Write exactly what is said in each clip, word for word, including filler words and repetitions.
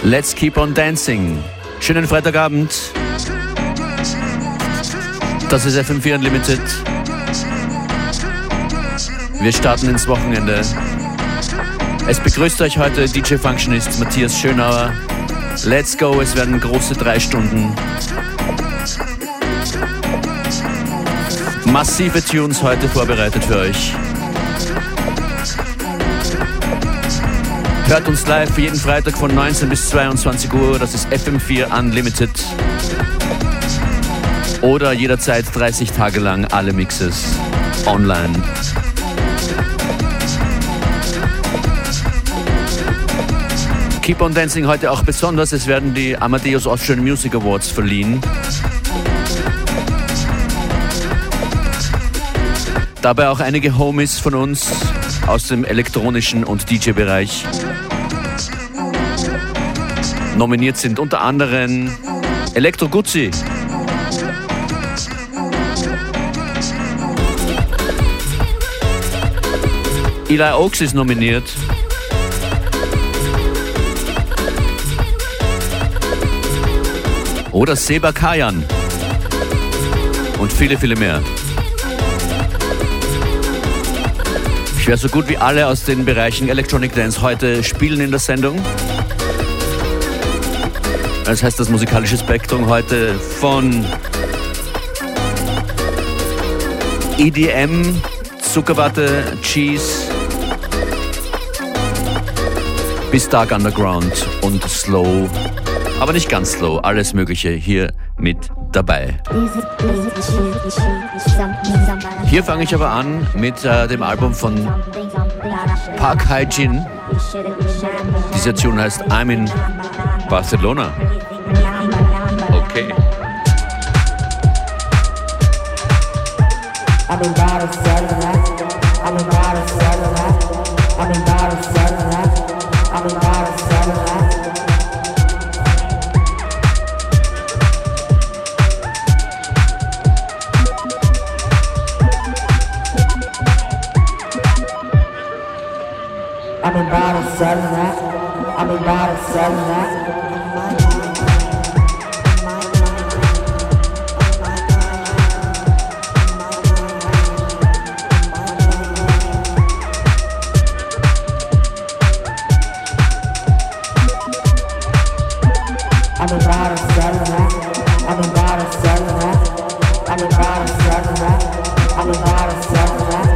Let's keep on dancing. Schönen Freitagabend. Das ist F M vier Unlimited. Wir starten ins Wochenende. Es begrüßt euch heute D J Functionist Matthias Schönauer. Let's go, es werden große drei Stunden. Massive Tunes heute vorbereitet für euch. Hört uns live jeden Freitag von neunzehn bis zweiundzwanzig Uhr. Das ist F M vier Unlimited. Oder jederzeit dreißig Tage lang alle Mixes online. Keep on Dancing heute auch besonders. Es werden die Amadeus Austrian Music Awards verliehen. Dabei auch einige Homies von uns aus dem elektronischen und D J-Bereich nominiert sind. Unter anderem Elektro Guzzi, Eli Oaks ist nominiert, oder Seba Kayan und viele, viele mehr. Ich werde so gut wie alle aus den Bereichen Electronic Dance heute spielen in der Sendung. Das heißt, das musikalische Spektrum heute von E D M, Zuckerwatte, Cheese bis Dark Underground und Slow, aber nicht ganz Slow, alles Mögliche hier mit dabei. Hier fange ich aber an mit äh, dem Album von Park Hae-jin. Diese Tune heißt I'm in Barcelona. Okay. I'm in Barcelona. I'm in Barcelona. I'm in Barcelona. I'm in Barcelona. I'm in Barcelona, I'm in Barcelona. I'm in Barcelona, I'm in Barcelona, I'm in Barcelona, I'm in Barcelona.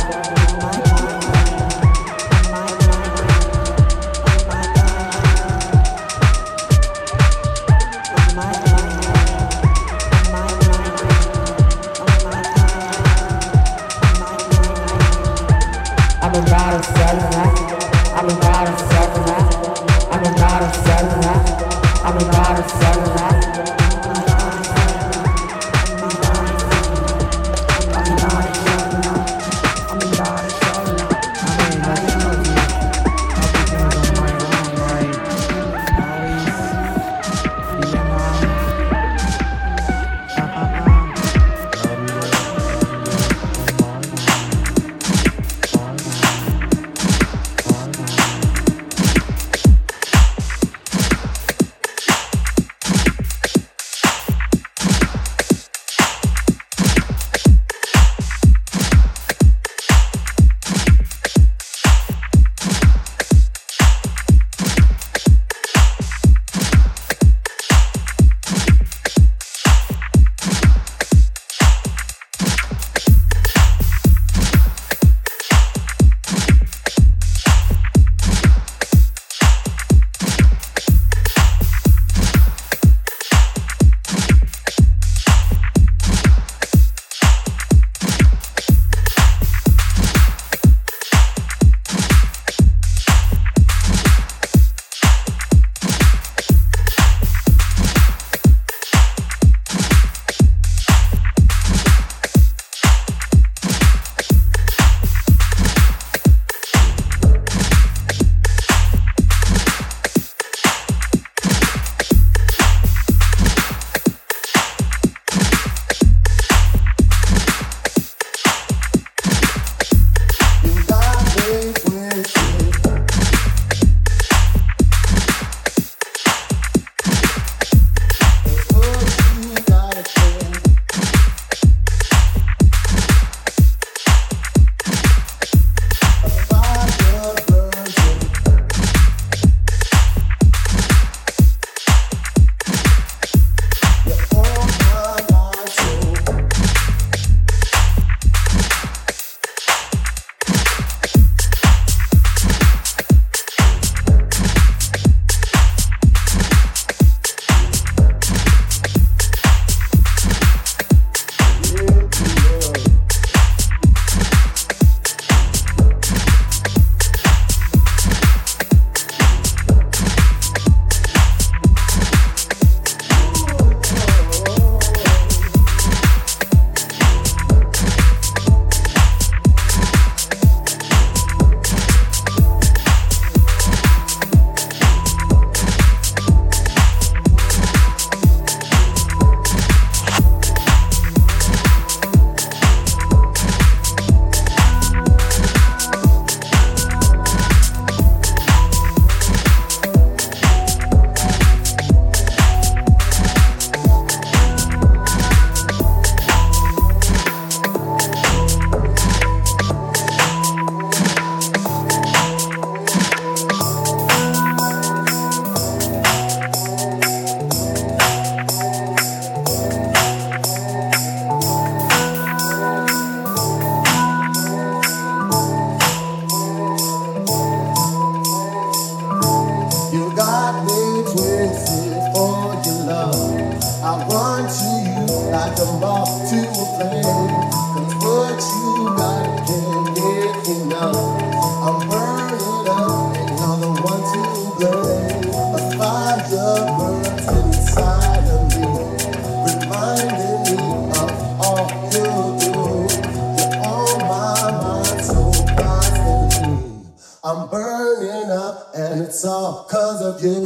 I'm burning up, and it's all cause of you.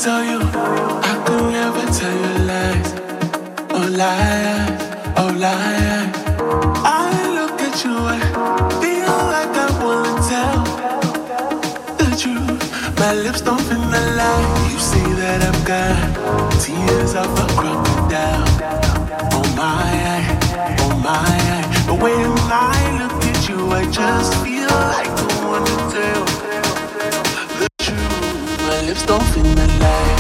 tell you, I could never tell you lies, oh lies, oh lies. I look at you, I feel like I wanna tell the truth. My lips don't fit the lie. You see that I've got tears of a crocodile. Oh my, oh my. But when I look at you, I just feel like I wanna tell the truth. My lips don't fit the lie.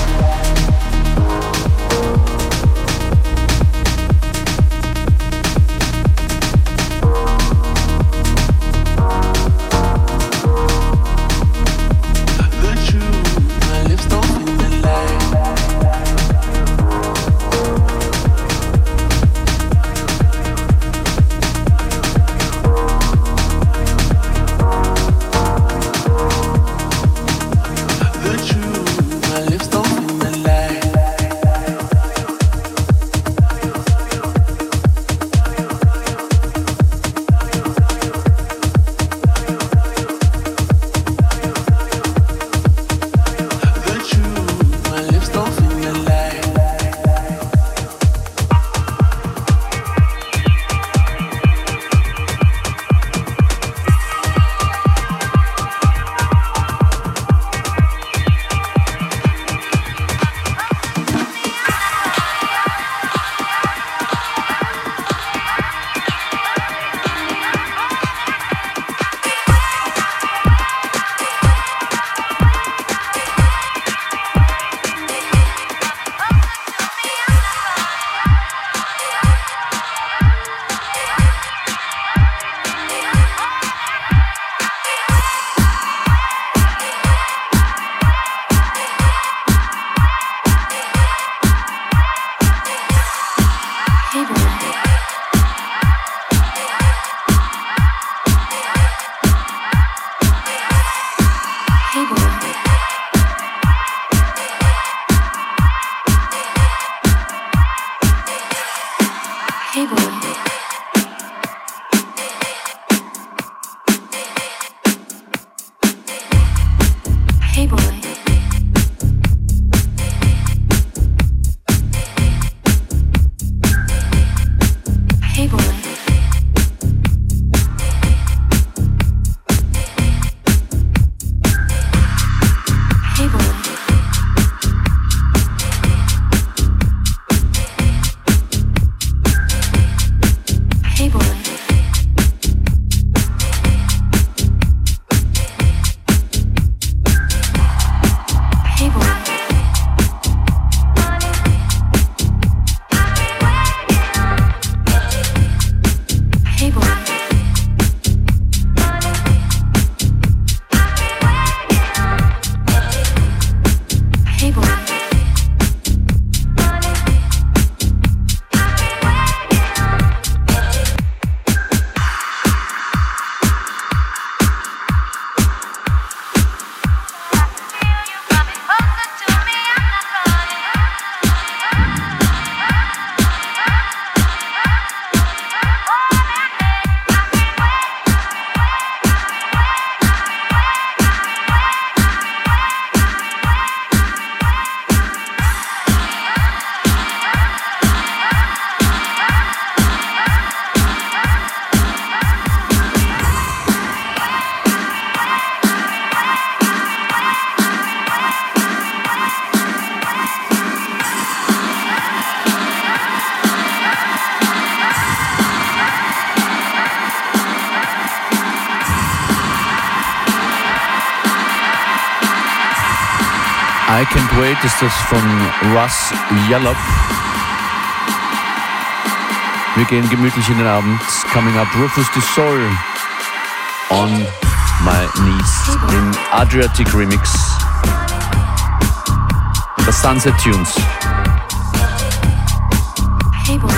I Can't Wait ist das von Russ Yallop. Wir gehen gemütlich in den Abend. Coming up, Rufus Du Sol on My Knees im Adriatic Remix. Das Sunset Tunes. Hey boy.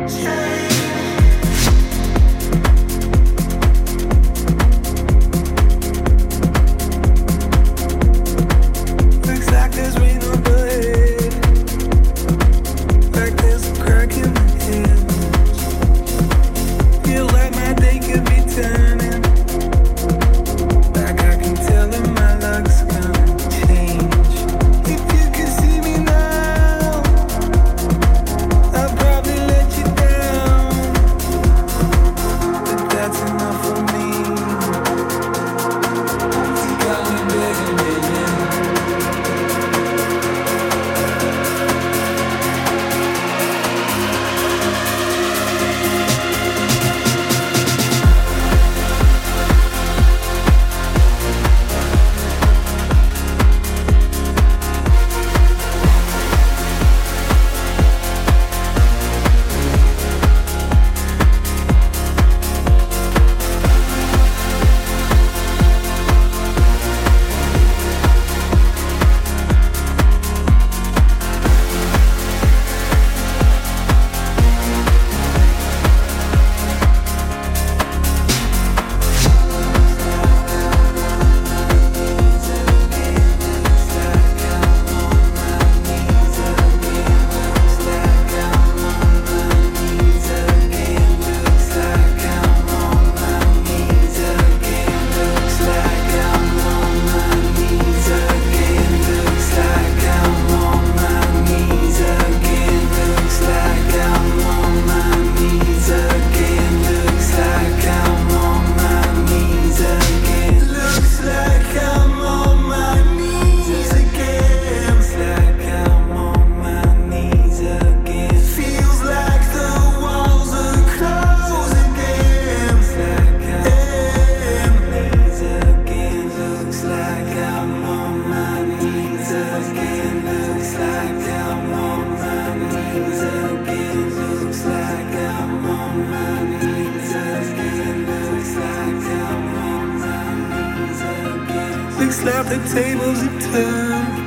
like the tables have turned,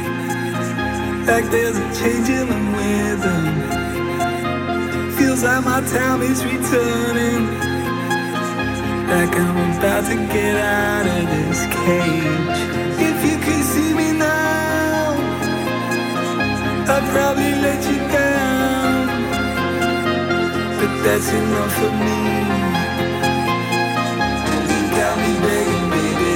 like there's a change in the rhythm. Feels like my time is returning, like I'm about to get out of this cage. If you could see me now, I'd probably let you down, but that's enough for me. You got me begging, baby.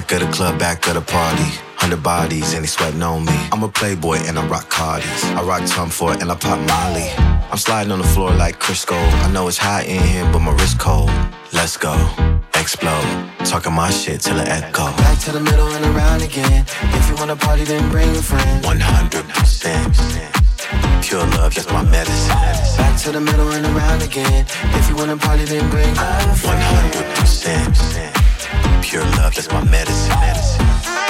Back of the club, back of the party. Hundred bodies and they sweating on me. I'm a playboy and I rock Cardis. I rock Tom Ford and I pop Molly. I'm sliding on the floor like Crisco. I know it's hot in here, but my wrist cold. Let's go, explode. Talking my shit till it echo. Back to the middle and around again. If you wanna party, then bring a friend. One hundred percent. Pure love, that's my medicine. Back to the middle and around again. If you wanna party, then bring a friend. One hundred percent. Pure love, that's my medicine. medicine.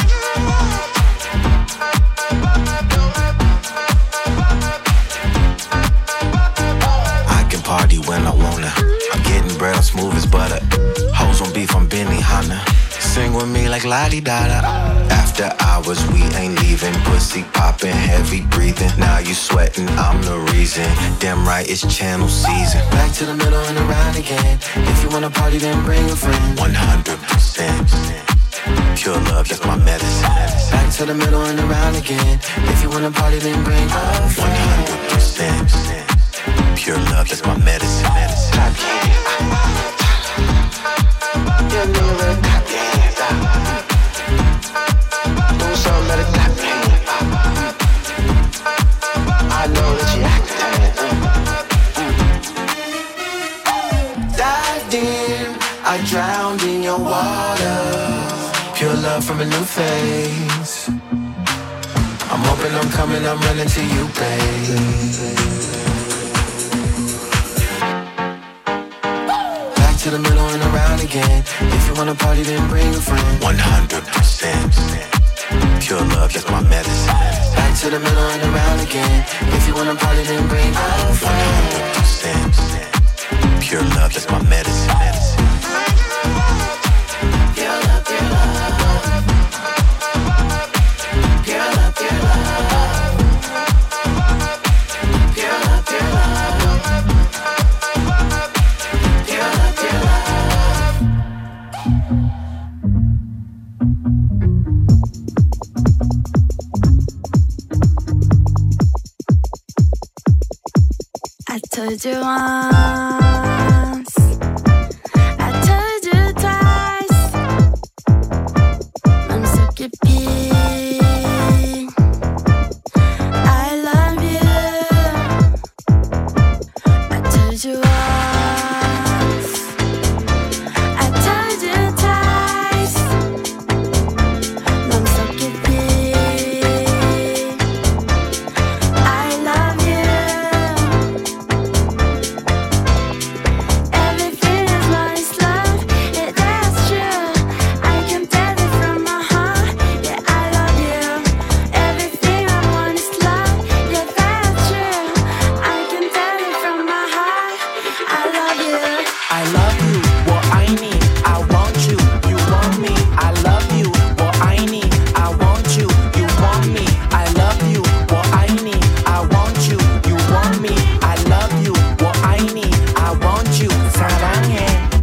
I can party when I wanna. I'm getting bread, I'm smooth as butter. Hoes on beef, I'm Benny Hanna. Sing with me like la-di-da-da. After hours, we ain't leaving. Pussy popping, heavy breathing. Now you sweating, I'm the reason. Damn right, it's channel season. Back to the middle and around again. If you wanna party, then bring a friend. One hundred percent. Pure love, that's my medicine. Back to the middle and around again. If you wanna party, then bring a friend. One hundred percent. Pure love, that's my medicine. medicine. You know that. Do something better, clap your hands. I know that you acting. Dived in, I drowned in your water. Pure love from a new face. I'm hoping I'm coming, I'm running to you, babe. Back to the middle and around again. If you wanna party, then bring a friend. One hundred percent. Pure love, that's my medicine. Back to the middle and around again. If you wanna party, then bring a friend. One hundred percent. Pure love, that's my medicine. medicine. Pure love, pure love. Pure love, pure love. Pure love, pure love. Pure love, pure love. I told you once, I told you twice. I'm so creepy. I love you. I told you once, I told you twice. I'm so creepy. I love you. Everything is nice, love. Yeah, that's true. I can tell it from my heart. Yeah, I love you. Everything I want is love. Yeah, that's true. I can tell it from my heart. I love you. I love you, what I need, I want you, you want me. I love you, what I need, I want you, you want me. I love you, what I need, I want you, you want me. I love you, what I need, I want you. 사랑해.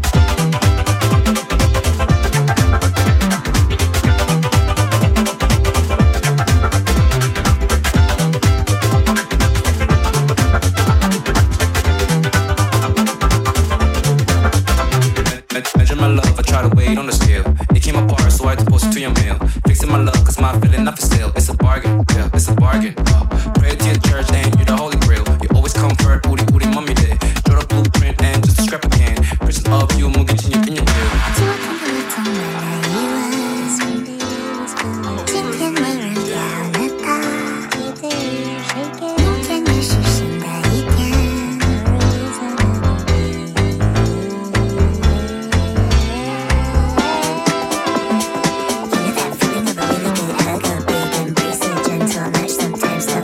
Measure my love, I try to weigh it on the scale. It came apart, so I had to post it to your mail. Fixing my love, cause my feeling not for sale. It's a bargain, yeah, it's a bargain. Uh, pray to your church and you're the holy grail. You always comfort, booty, booty, mommy day. Draw the blueprint and just a scrap of can. Vision of you, moving in your, in your tail. Sometimes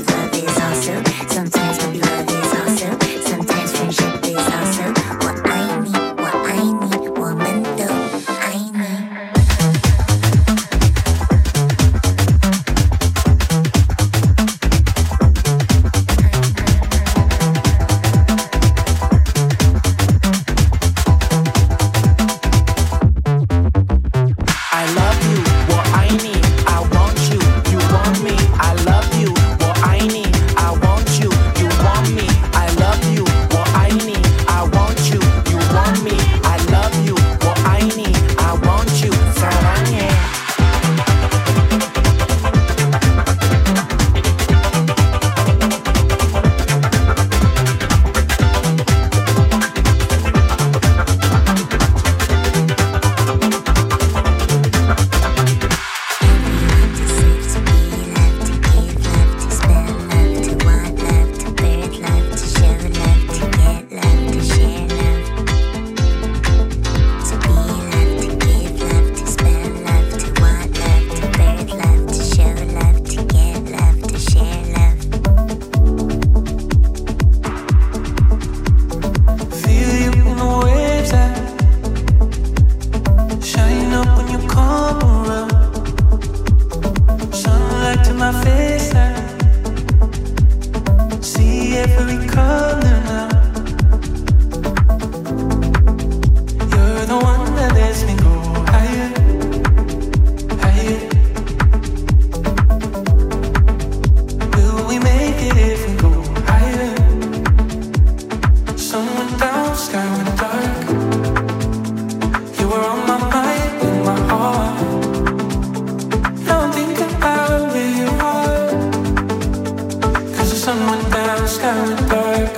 sky went dark. You were on my mind, in my heart. Now I'm thinking about where you are. Cause the sun went down, sky went dark.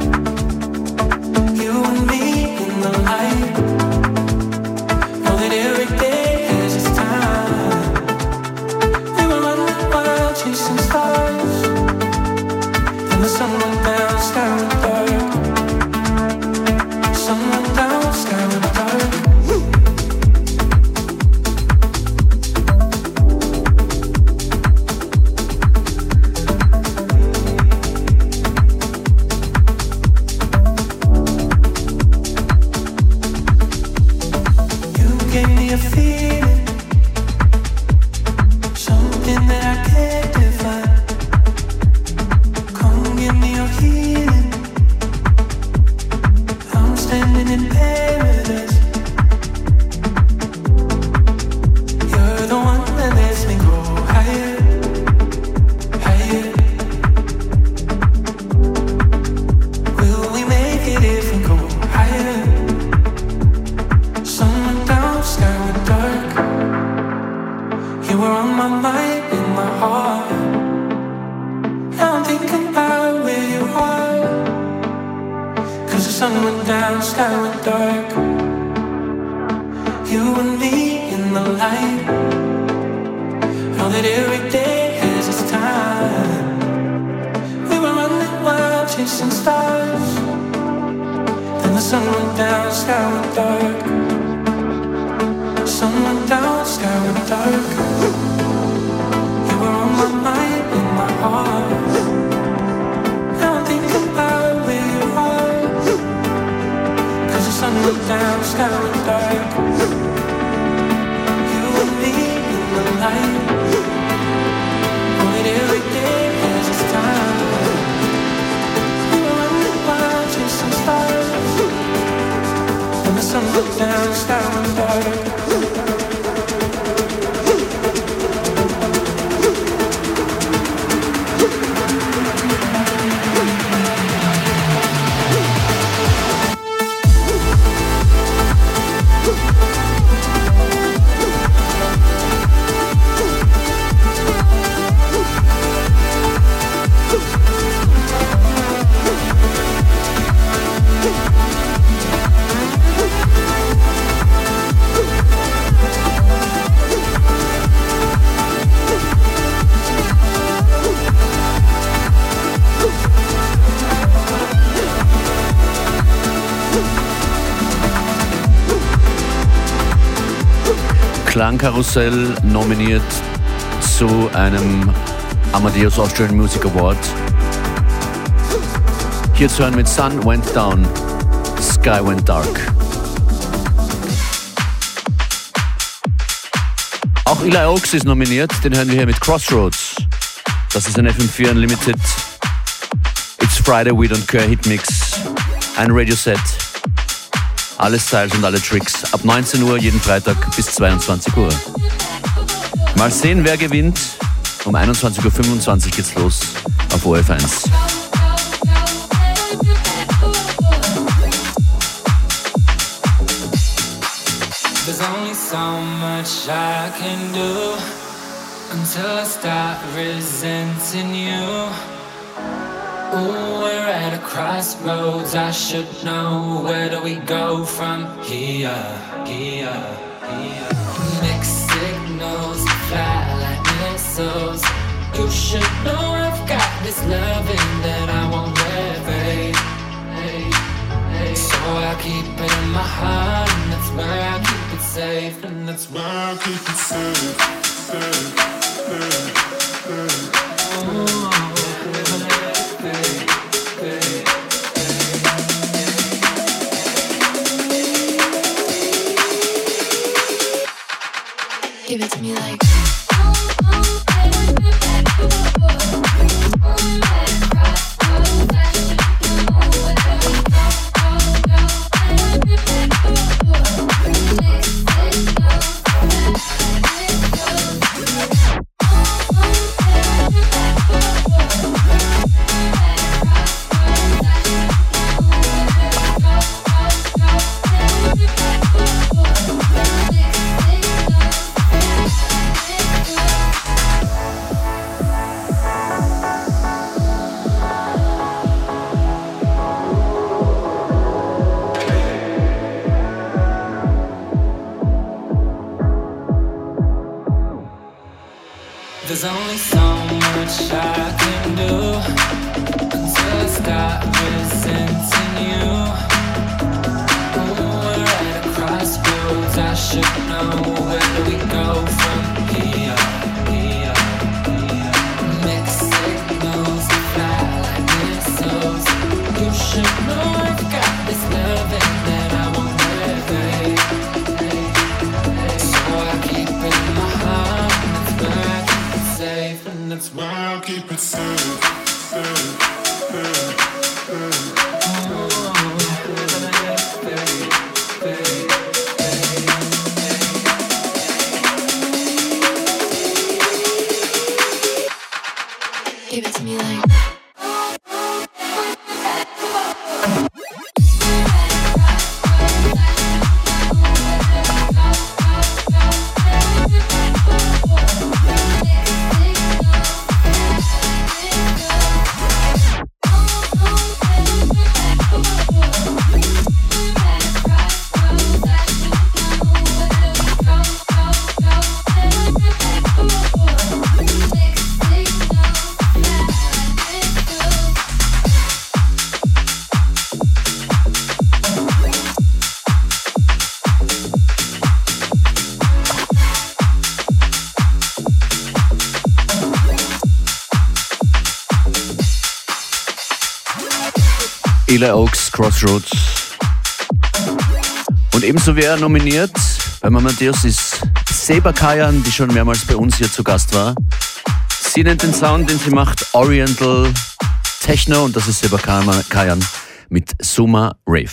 You and me in the light. Know that every day has its time. We were running wild, chasing stars. Then the sun went down, sky went dark. Sun went down, sky went dark. You gave me a feeling, something that I can't define. Come give me your healing. I'm standing in paradise. You're the one that lets me go higher, higher. Will we make it if we go higher? Sun went down, sky went dark. You were on my mind, in my heart. Now I'm thinking about where you are. Cause the sun went down, sky went dark. You and me in the light. Know that every day has its time. We were running wild, chasing stars. Then the sun went down, sky went dark. Sun went down, sky went dark. You were on my mind, in my heart. Now I'm thinking about where you are. Cause the sun went down, sky went dark. You and me in the light. Know that every day has its time. We were running wild, chasing stars. When the sun went down, sky went dark. Klangkarussell nominiert zu einem Amadeus Austrian Music Award. Hier zu hören mit Sun Went Down, Sky Went Dark. Auch Eli Oaks ist nominiert, den hören wir hier mit Crossroads. Das ist ein F M vier Unlimited It's Friday We Don't Care Hitmix, ein Radioset. Alle Styles und alle Tricks ab neunzehn Uhr jeden Freitag bis zweiundzwanzig Uhr. Mal sehen, wer gewinnt. Um einundzwanzig Uhr fünfundzwanzig geht's los auf O F eins. There's only so much I can do until I start resenting you. Ooh, we're at a crossroads, I should know. Where do we go from here? Here, here. Mixed signals fly like missiles. You should know I've got this loving that I won't let fade. Hey, hey. So I keep it in my heart, and that's where I keep it safe. And that's where I keep it safe, safe, safe, safe. Oh. Give it to me like only so much I can do until I stop resenting you. Ooh, we're at a crossroads, I should know where do we go from here. here, here. Mixed signals fly like missiles. You should know I've got this loving that I won't let fade. So I keep it in my heart, and that's where I keep it safe, and that's where I'll keep it safe, safe, safe, safe. Give it to me like Eli Oaks, Crossroads. Und ebenso wäre nominiert bei Amadeus ist Seba Kayan, die schon mehrmals bei uns hier zu Gast war. Sie nennt den Sound, den sie macht, Oriental Techno, und das ist Seba Kayan mit Suma Rave.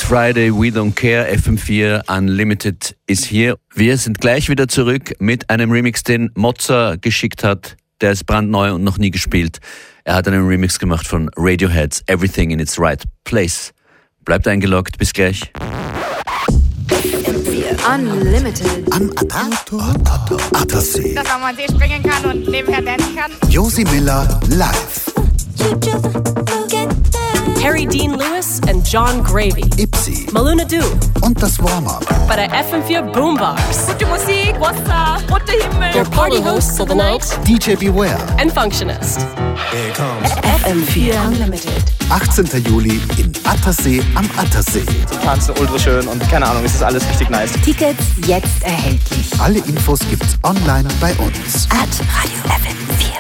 Friday, we don't care. F M vier Unlimited ist hier. Wir sind gleich wieder zurück mit einem Remix, den Mozza geschickt hat. Der ist brandneu und noch nie gespielt. Er hat einen Remix gemacht von Radiohead's Everything in its Right Place. Bleibt eingeloggt, bis gleich. Unlimited. Am Attersee. Dass man mal See springen kann und nebenher dancen kann. Josi Miller live. Harry Dean Lewis and John Gravy. Ipsy. Maluna Do. Und das Warm-Up. Bei der F M vier Boombox. Gute Musik, Wasser, roter Himmel. Your party hosts of the night. D J Beware. And Functionist. Here it comes. F M vier Unlimited. achtzehnten Juli in Attersee am Attersee. Die tanzen ultra schön und keine Ahnung, es ist alles richtig nice. Tickets jetzt erhältlich. Alle Infos gibt's online bei uns. At Radio F M vier.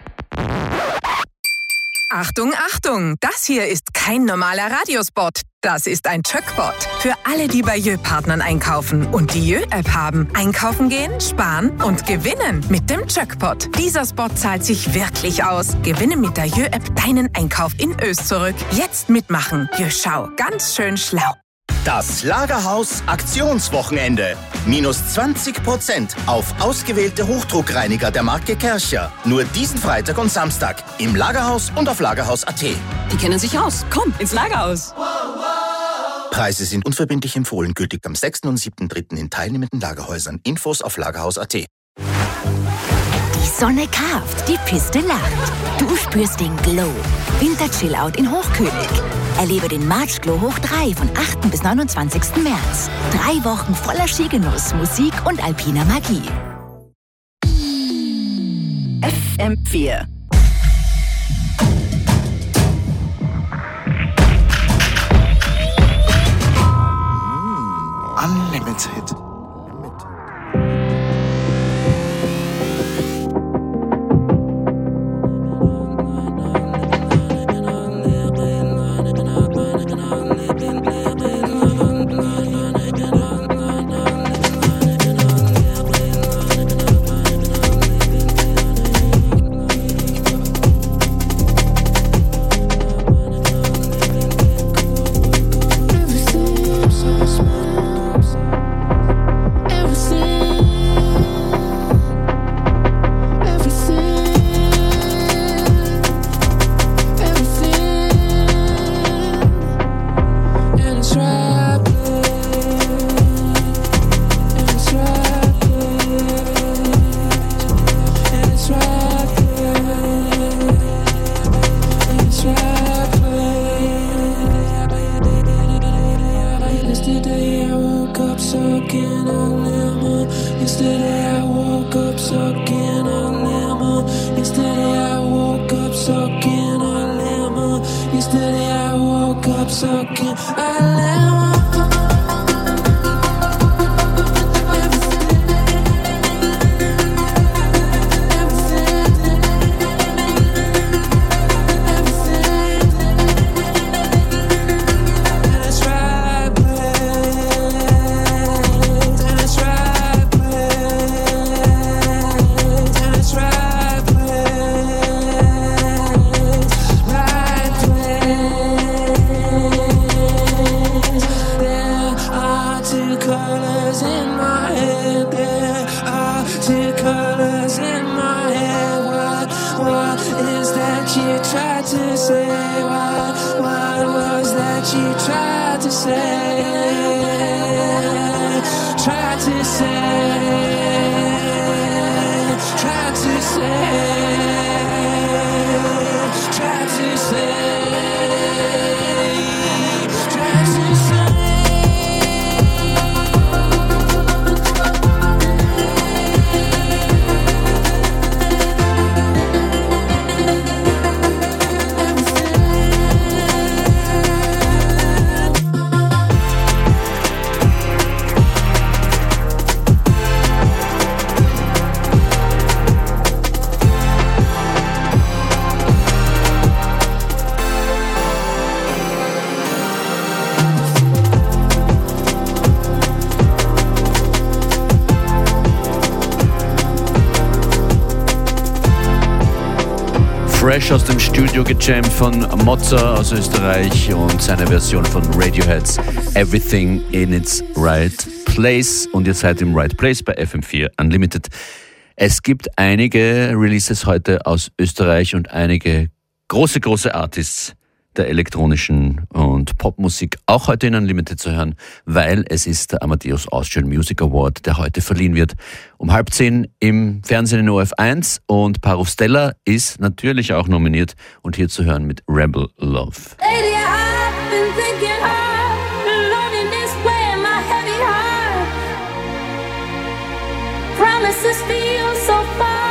Achtung, Achtung! Das hier ist kein normaler Radiospot. Das ist ein Tschöckbot. Für alle, die bei Jö-Partnern einkaufen und die Jö-App haben. Einkaufen gehen, sparen und gewinnen mit dem Tschöckbot. Dieser Spot zahlt sich wirklich aus. Gewinne mit der Jö-App deinen Einkauf in Ös zurück. Jetzt mitmachen. Jö, schau, ganz schön schlau. Das Lagerhaus Aktionswochenende. Minus zwanzig Prozent auf ausgewählte Hochdruckreiniger der Marke Kärcher. Nur diesen Freitag und Samstag im Lagerhaus und auf lagerhaus punkt a t. Die kennen sich aus. Komm, ins Lagerhaus. Preise sind unverbindlich empfohlen, gültig am sechsten und siebten dritten in teilnehmenden Lagerhäusern. Infos auf lagerhaus punkt a t. Die Sonne kauft, die Piste lacht. Du spürst den Glow. Winter-Chillout in Hochkönig. Erlebe den March Glow Hoch drei von achten bis neunundzwanzigsten März. Drei Wochen voller Skigenuss, Musik und alpiner Magie. F M vier. Unlimited. Fresh aus dem Studio gejammt von Mozza aus Österreich und seine Version von Radioheads Everything in its Right Place. Und ihr seid im Right Place bei F M vier Unlimited. Es gibt einige Releases heute aus Österreich und einige große, große Artists der elektronischen und Popmusik auch heute in Unlimited zu hören, weil es ist der Amadeus Austrian Music Award, der heute verliehen wird. Um halb zehn im Fernsehen in O F eins und Parov Stella ist natürlich auch nominiert und hier zu hören mit Rebel Love. Lately I've been thinking hard, alone in this way, my heavy heart. Promises feel so far.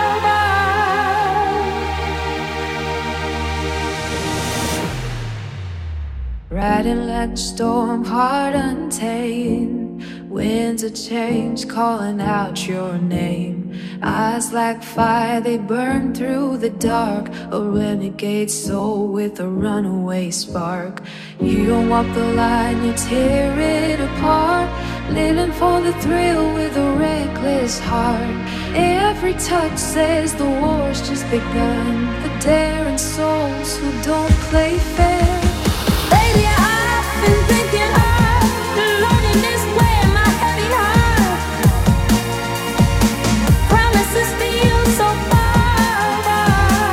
Riding like a storm, heart untamed. Winds of change calling out your name. Eyes like fire, they burn through the dark. A renegade soul with a runaway spark. You don't walk the line, you tear it apart. Living for the thrill with a reckless heart. Every touch says the war's just begun. The daring souls who don't play fair. Lately I've been thinking hard, alone in this way, my heavy heart. Promises feel so far.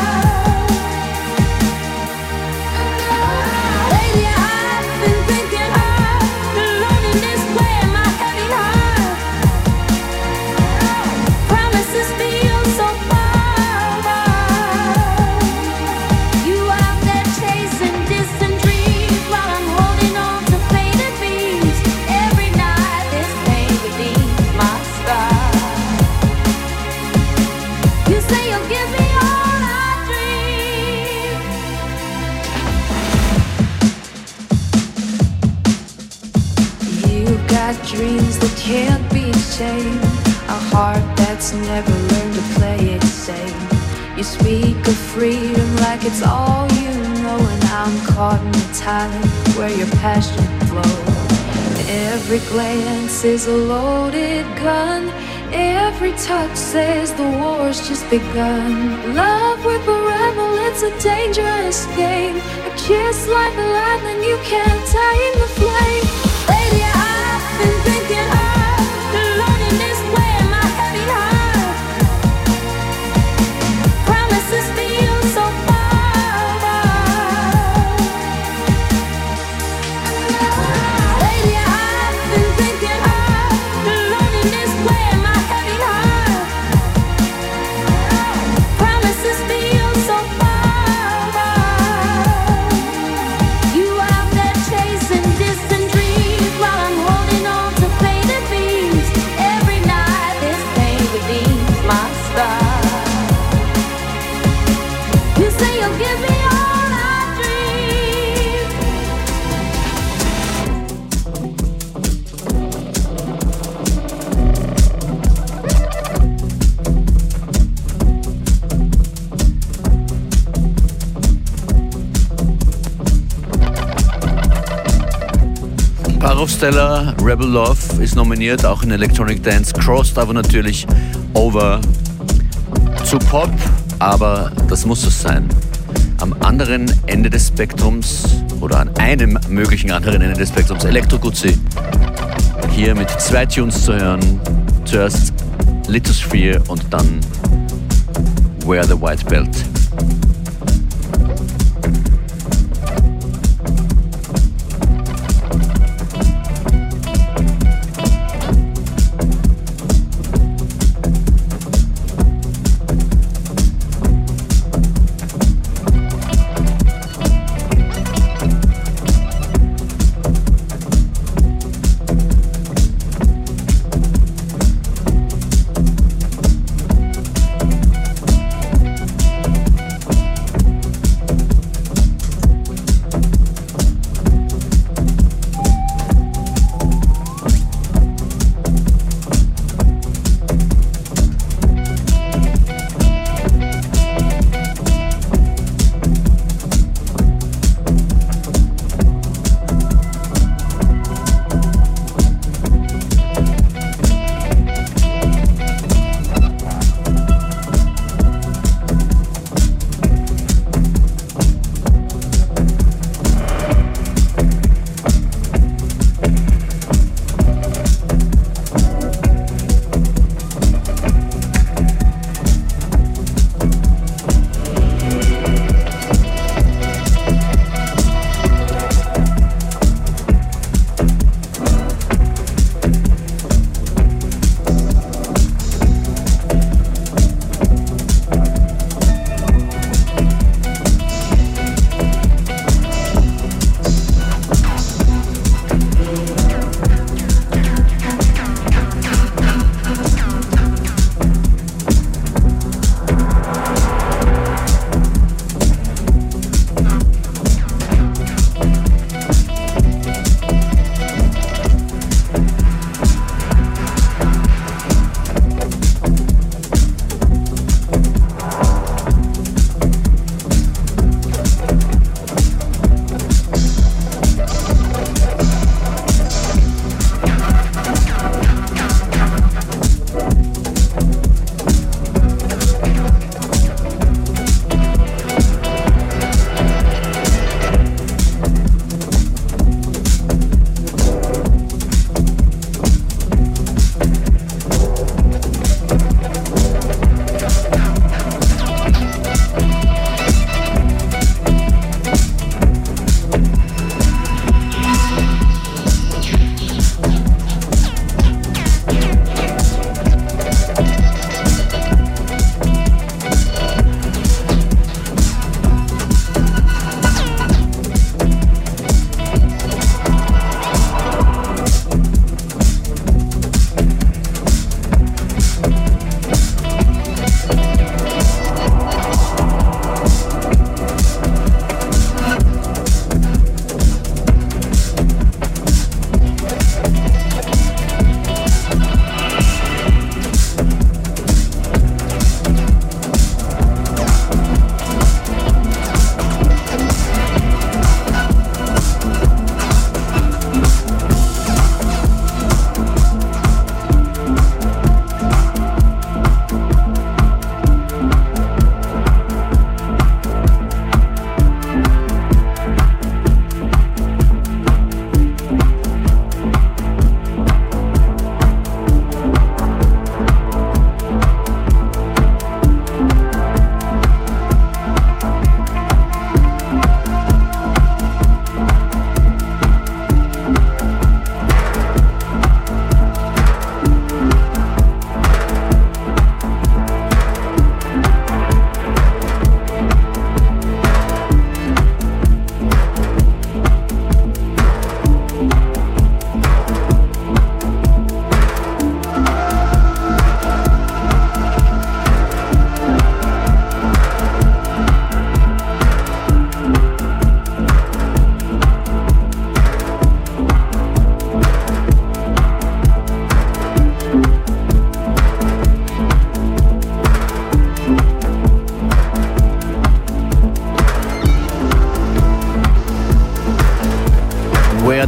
Lately I've been thinking hard, alone in this way, my heavy heart. Promises feel so far. You out there chasing distant dreams while I'm holding on to faded beams. Every night this pain redeems my scar. You say you'll give me all I dream. You've got dreams that can't be chained. A heart that's never learned to play it safe. You speak of freedom like it's all you know, and I'm caught in the time where your passion flows. Every glance is a loaded gun. Every touch says the war's just begun. Love with a rebel, it's a dangerous game. A kiss like lightning, you can't tame the flame. Lately I've been thinking hard, alone in this way, my heavy heart. Promises feel so far. Lately I've been thinking hard, alone in this way, my heavy heart. Promises feel so far. You out there chasing distant dreams while I'm holding on to faded beams. Every night this pain redeems my scar. You say you'll give me all I dream. Parov Stella, Rebel Love ist nominiert, auch in Electronic Dance, crossed aber natürlich over zu Pop, aber das muss es sein. Am anderen Ende des Spektrums oder an einem möglichen anderen Ende des Spektrums Electro Guzzi. Hier mit zwei Tunes zu hören. Zuerst Lithosphere und dann Wear the White Belt.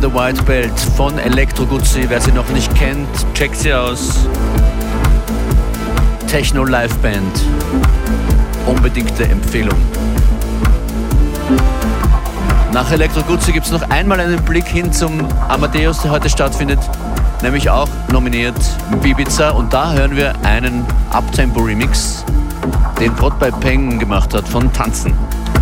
the White Belt von Elektro Guzzi. Wer sie noch nicht kennt, checkt sie aus. Techno Live Band. Unbedingte Empfehlung. Nach Elektro Guzzi gibt es noch einmal einen Blick hin zum Amadeus, der heute stattfindet. Nämlich auch nominiert Ibiza. Und da hören wir einen Uptempo-Remix, den Prot bei Peng gemacht hat von Tanzen.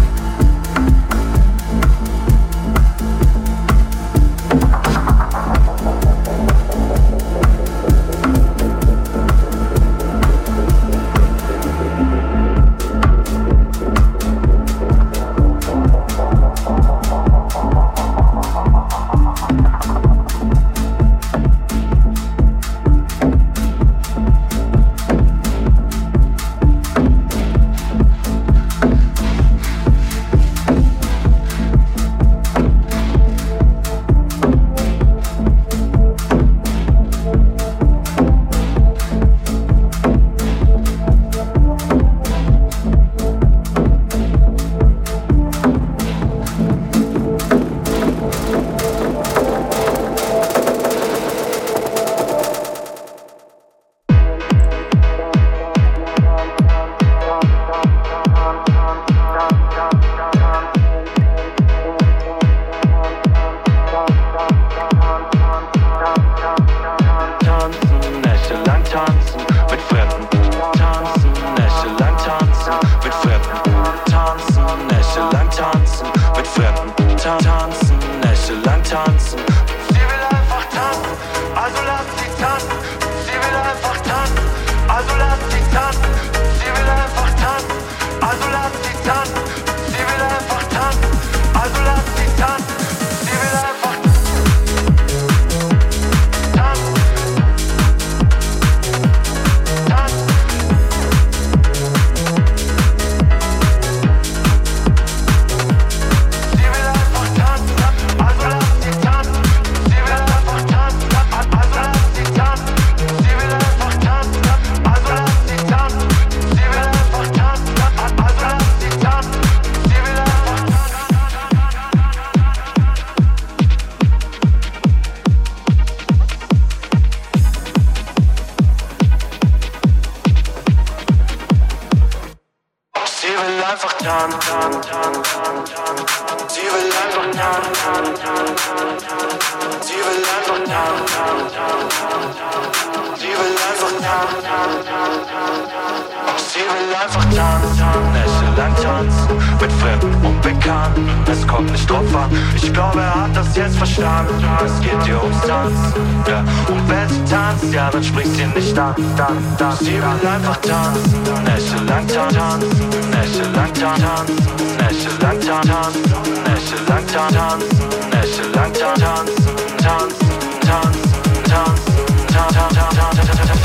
Sie will einfach tanzen, nächtelang tanzen, nächtelang tanzen, nächtelang tanzen, nächtelang tanzen, nächtelang tanzen, tanzen, tanzen, tanzen, tanzen, tanzen.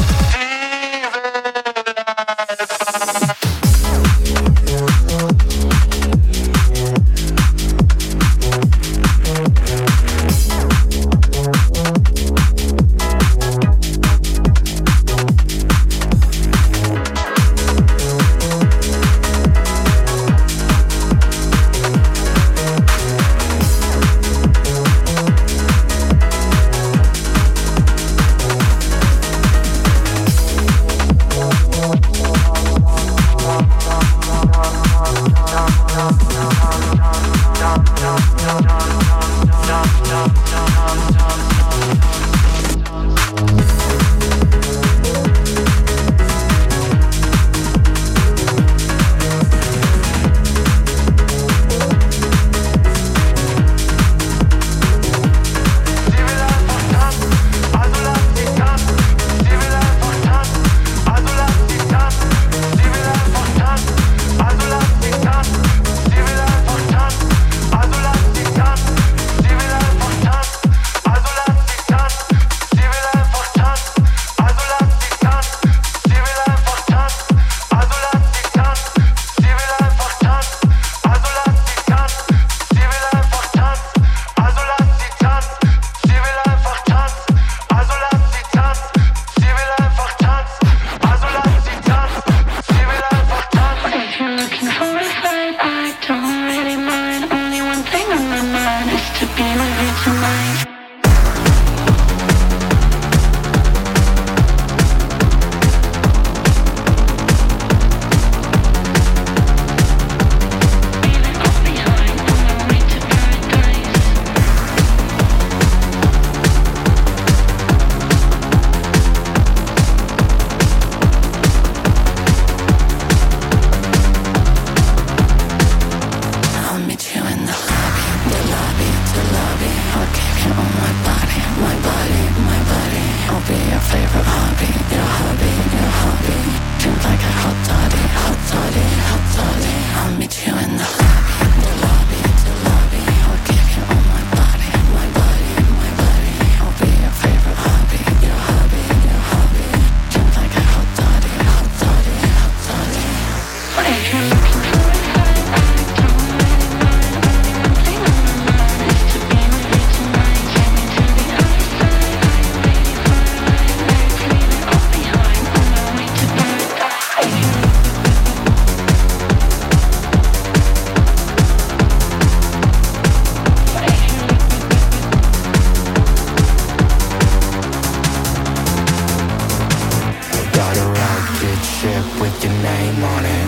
spaceship with your name on it.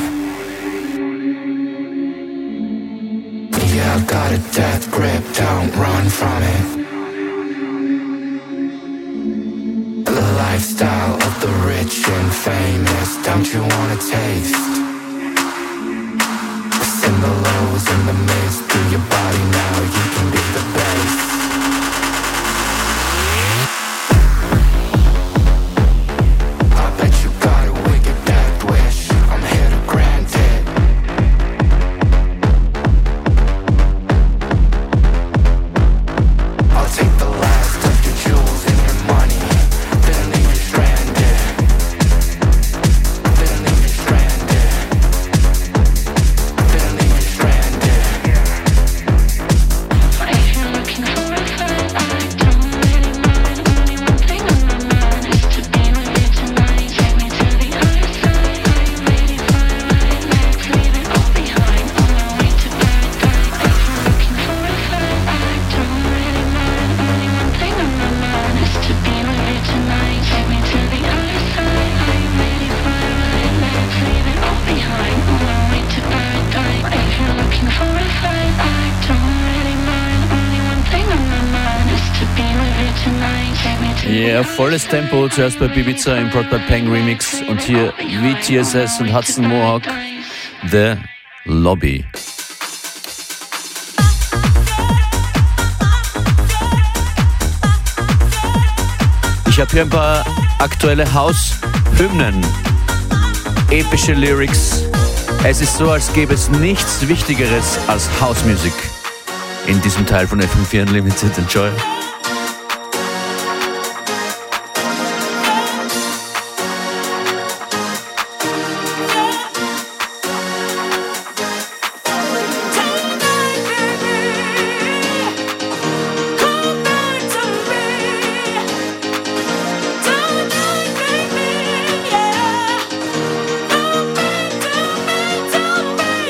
Yeah, I got a death grip, don't run from it. The lifestyle of the rich and famous, don't you wanna taste? Send the lows and the mids through your body now, you can be the bass. I bet you got a wicked death wish, I'm here to grant it. I'll take the last of your jewels and your money, then leave you stranded. Then leave you stranded. Then leave you stranded. If you're looking for a friend, I don't really mind. Only one thing on my mind is to be with you tonight. Take me to the other side. Are you ready for a ride? Let's leave it all behind on our way to paradise. If you're looking for a friend, I don't really mind. Only one thing on my mind is to be with you tonight. Take me to the other side. Are you ready for a ride? Let's leave it all behind on our way to paradise. If you're looking for a friend, I don't really mind. Only one thing on my mind is to be with you tonight. Take me to Ja, yeah, volles Tempo, zuerst bei Bibiza im Brought by Peng Remix und hier V T S S und Hudson Mohawk, The Lobby. Ich habe hier ein paar aktuelle House-Hymnen, epische Lyrics. Es ist so, als gäbe es nichts Wichtigeres als House-Music in diesem Teil von F M vier Unlimited. Enjoy.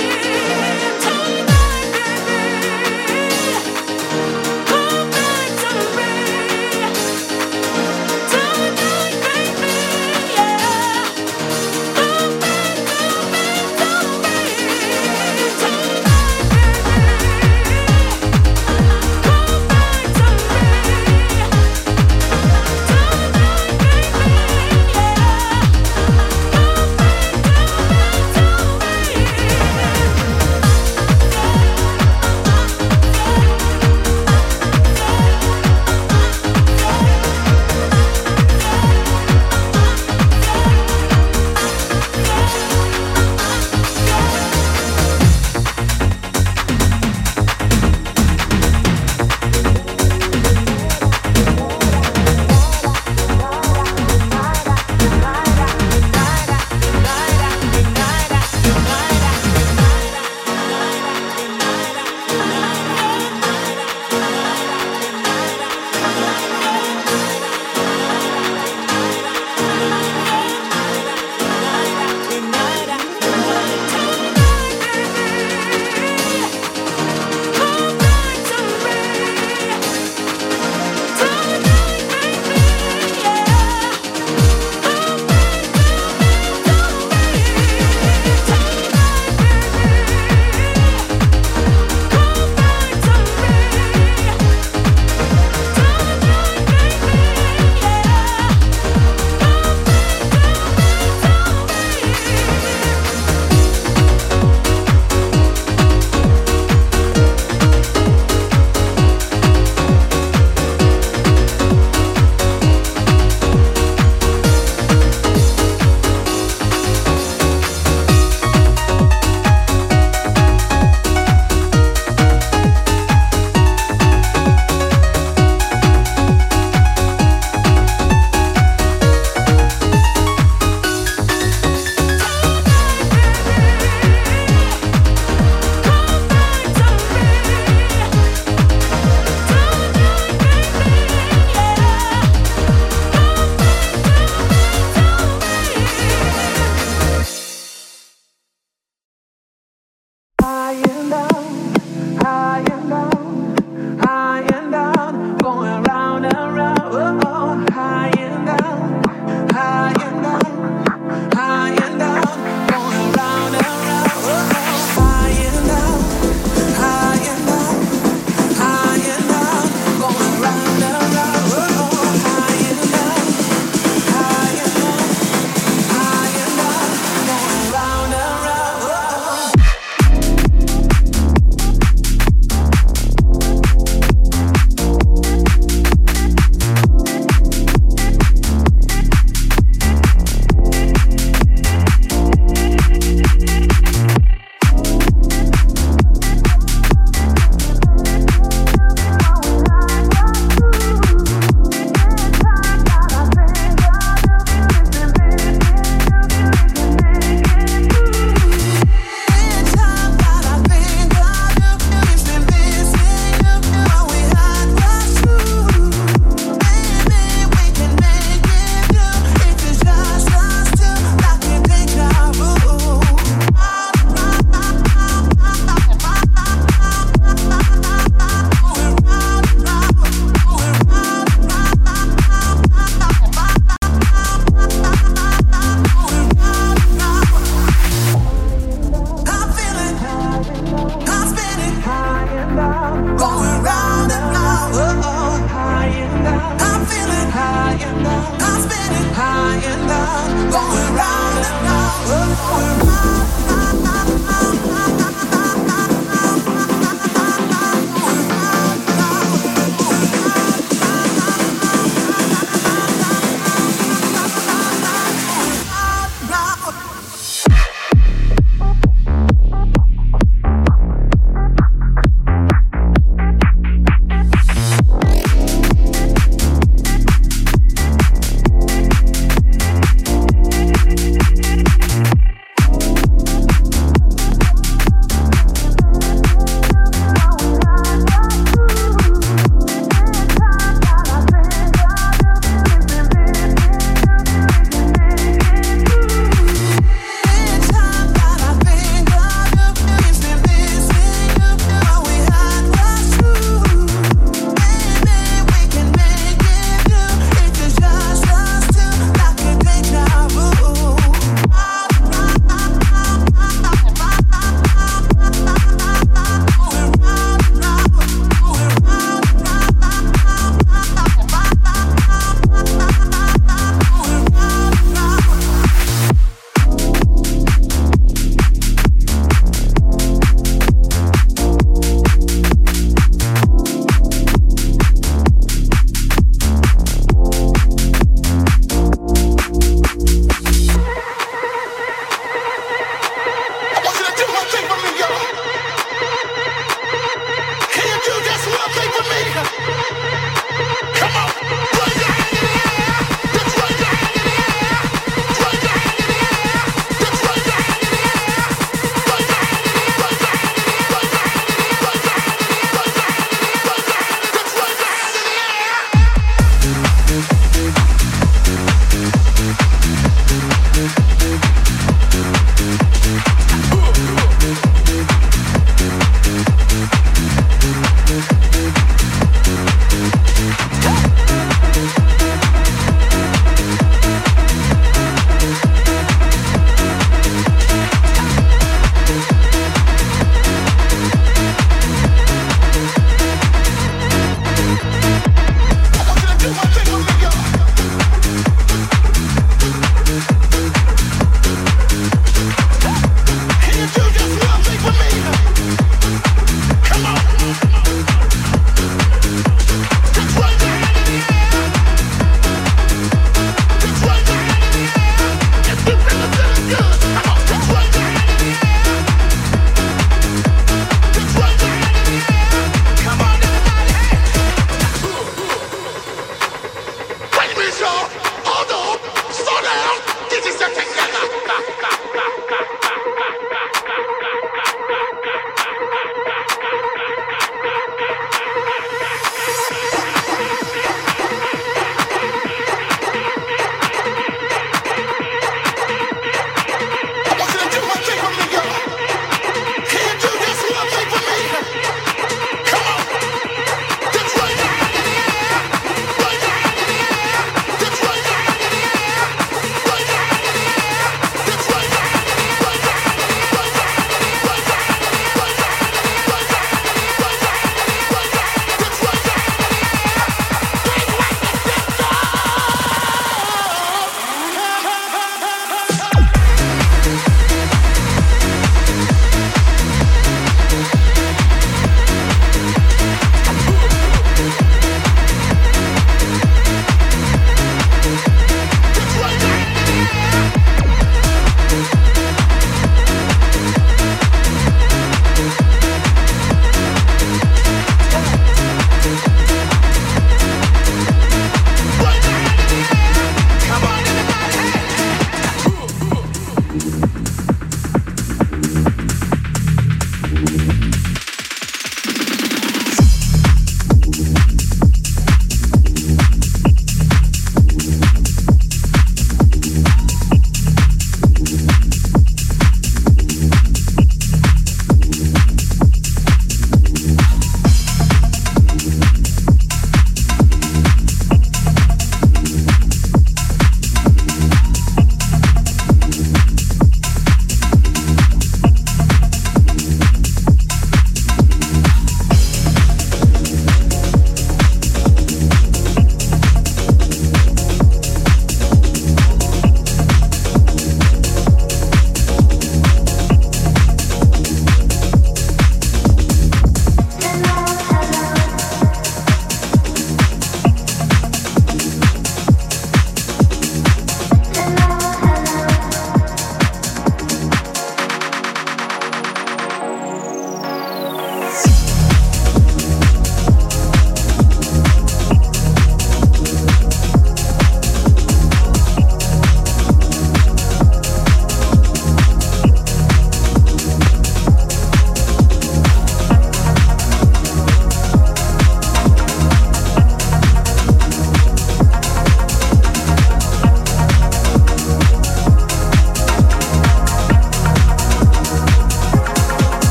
Come back to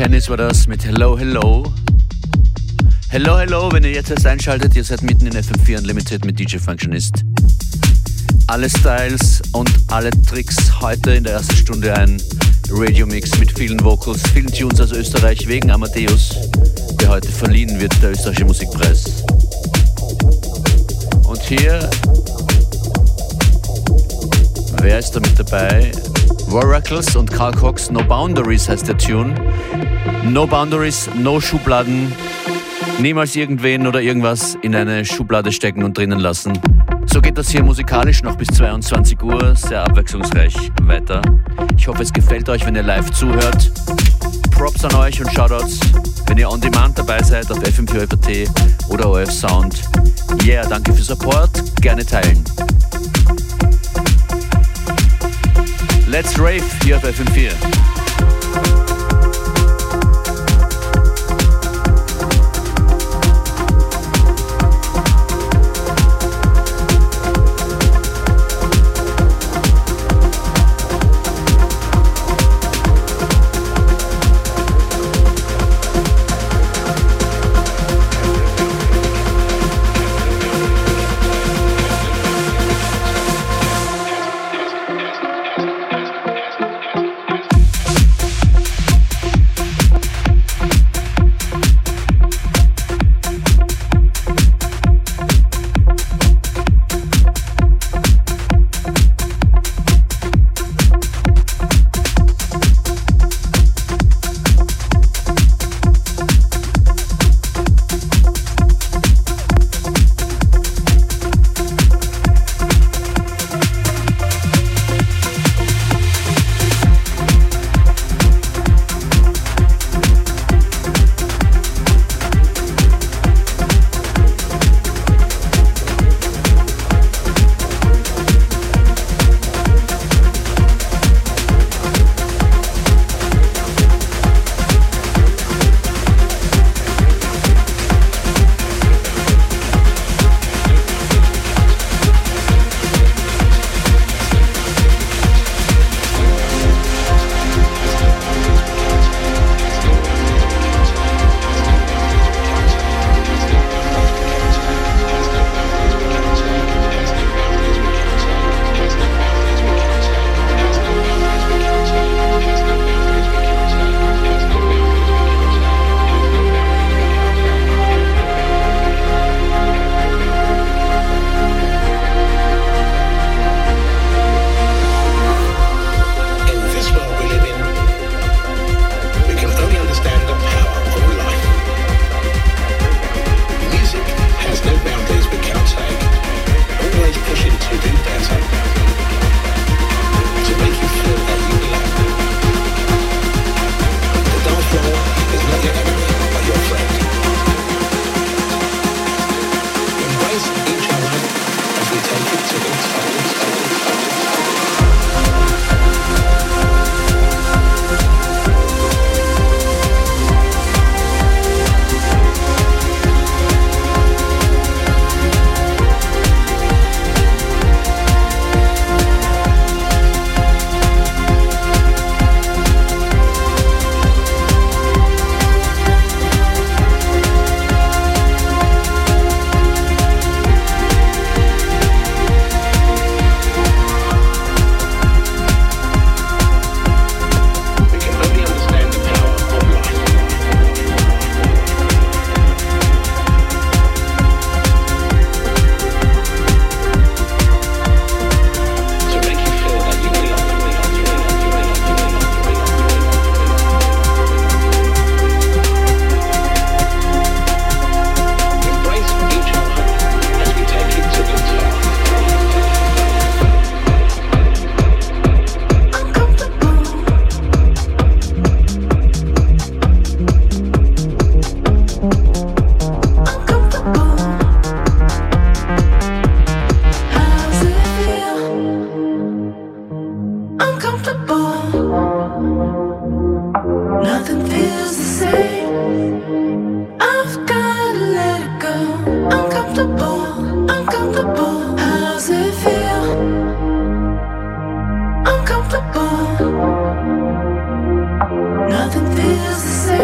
Tennis war das mit Hello, Hello. Hello, Hello, wenn ihr jetzt erst einschaltet, ihr seid mitten in F M vier Unlimited mit D J Functionist. Alle Styles und alle Tricks heute in der ersten Stunde ein Radio-Mix mit vielen Vocals, vielen Tunes aus Österreich wegen Amadeus, der heute verliehen wird, der österreichische Musikpreis. Und hier, wer ist da mit dabei? Waracles und Carl Cox, No Boundaries heißt der Tune. No Boundaries, no Schubladen, niemals irgendwen oder irgendwas in eine Schublade stecken und drinnen lassen. So geht das hier musikalisch noch bis zweiundzwanzig Uhr, sehr abwechslungsreich weiter. Ich hoffe, es gefällt euch, wenn ihr live zuhört. Props an euch und Shoutouts, wenn ihr on demand dabei seid auf F M vier Ö T oder O F Sound. Yeah, danke für Support, gerne teilen. Let's rave hier auf F M vier. Nothing feels the same.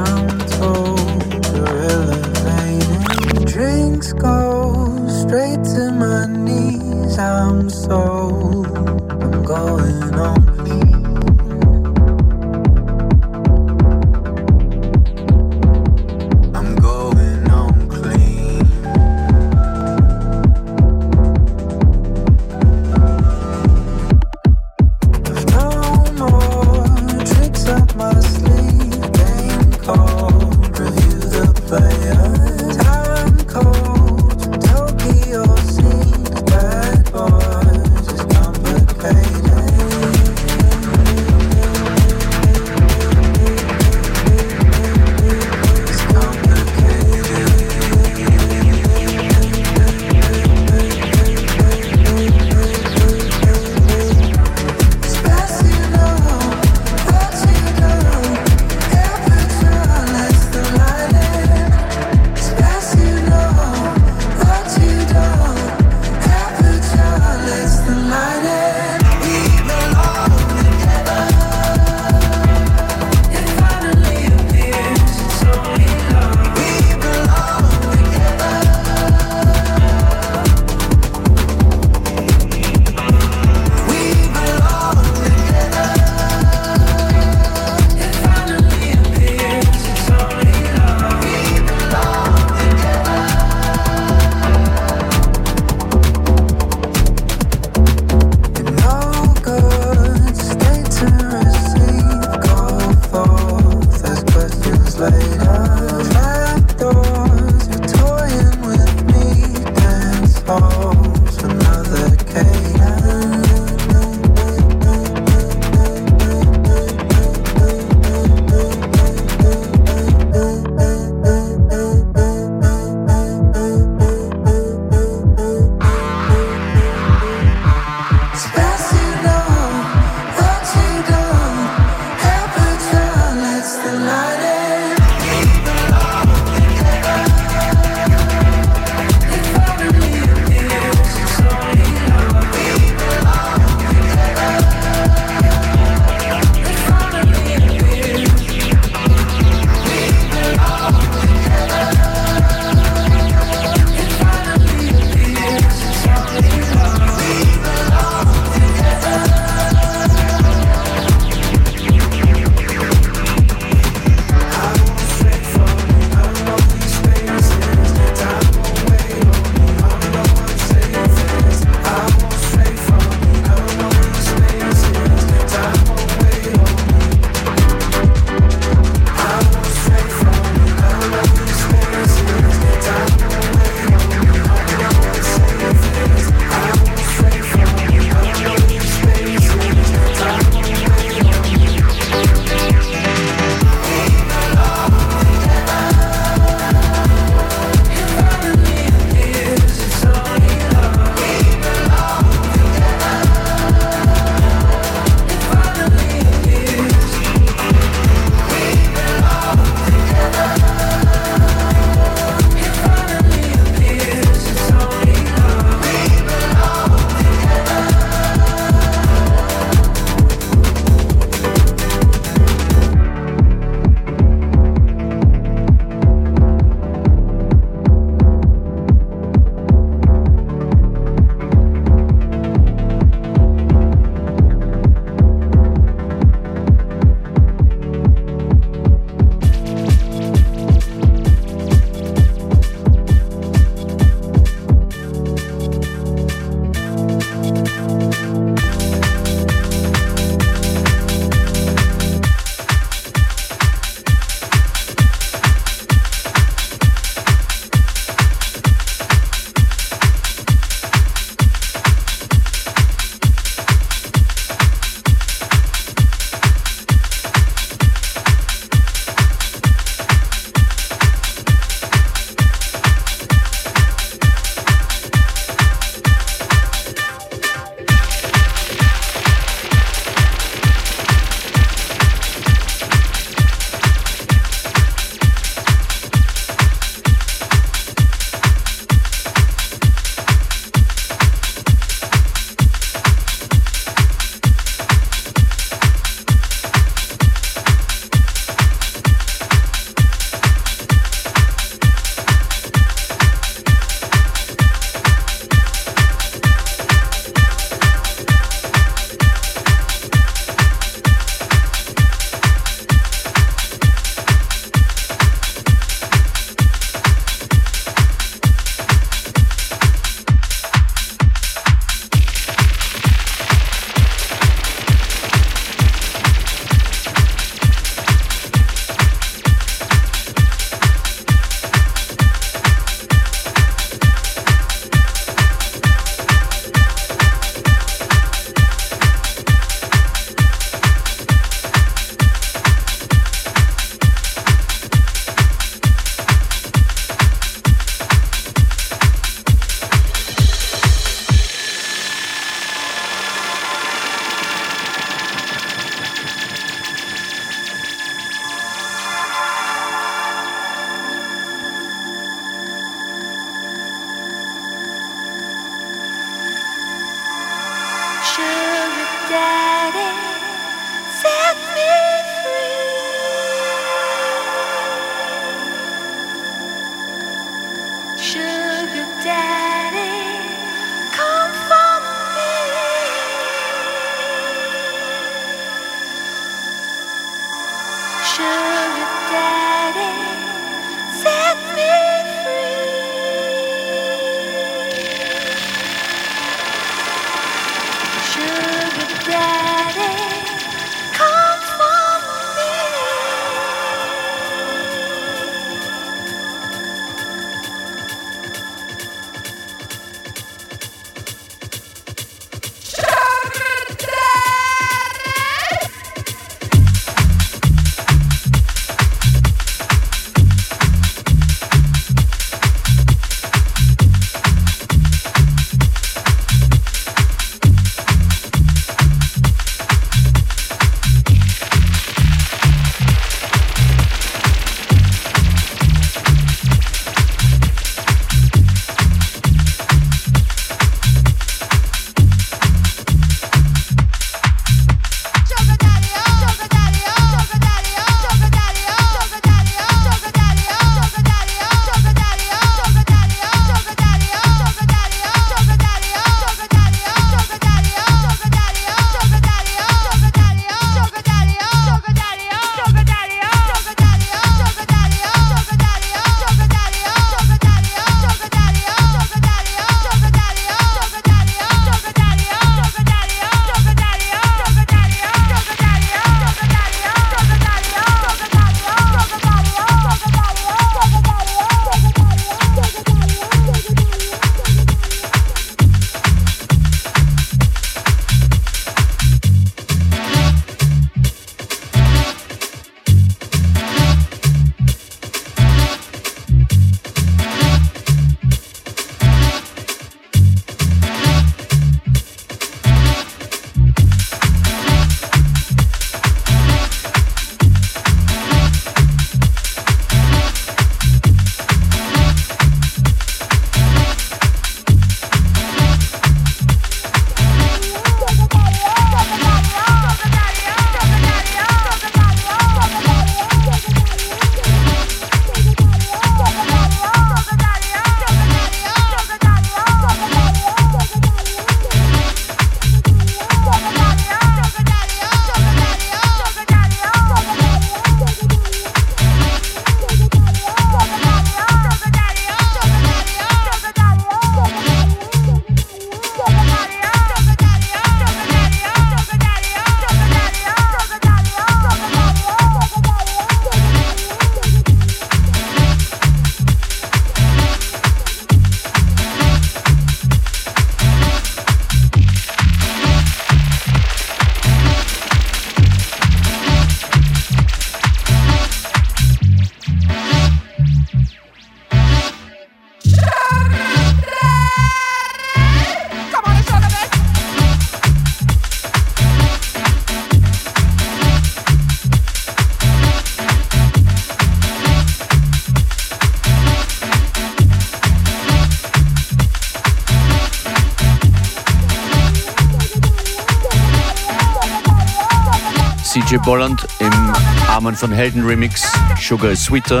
C J Bolland im Armen von Helden Remix, Sugar is Sweeter.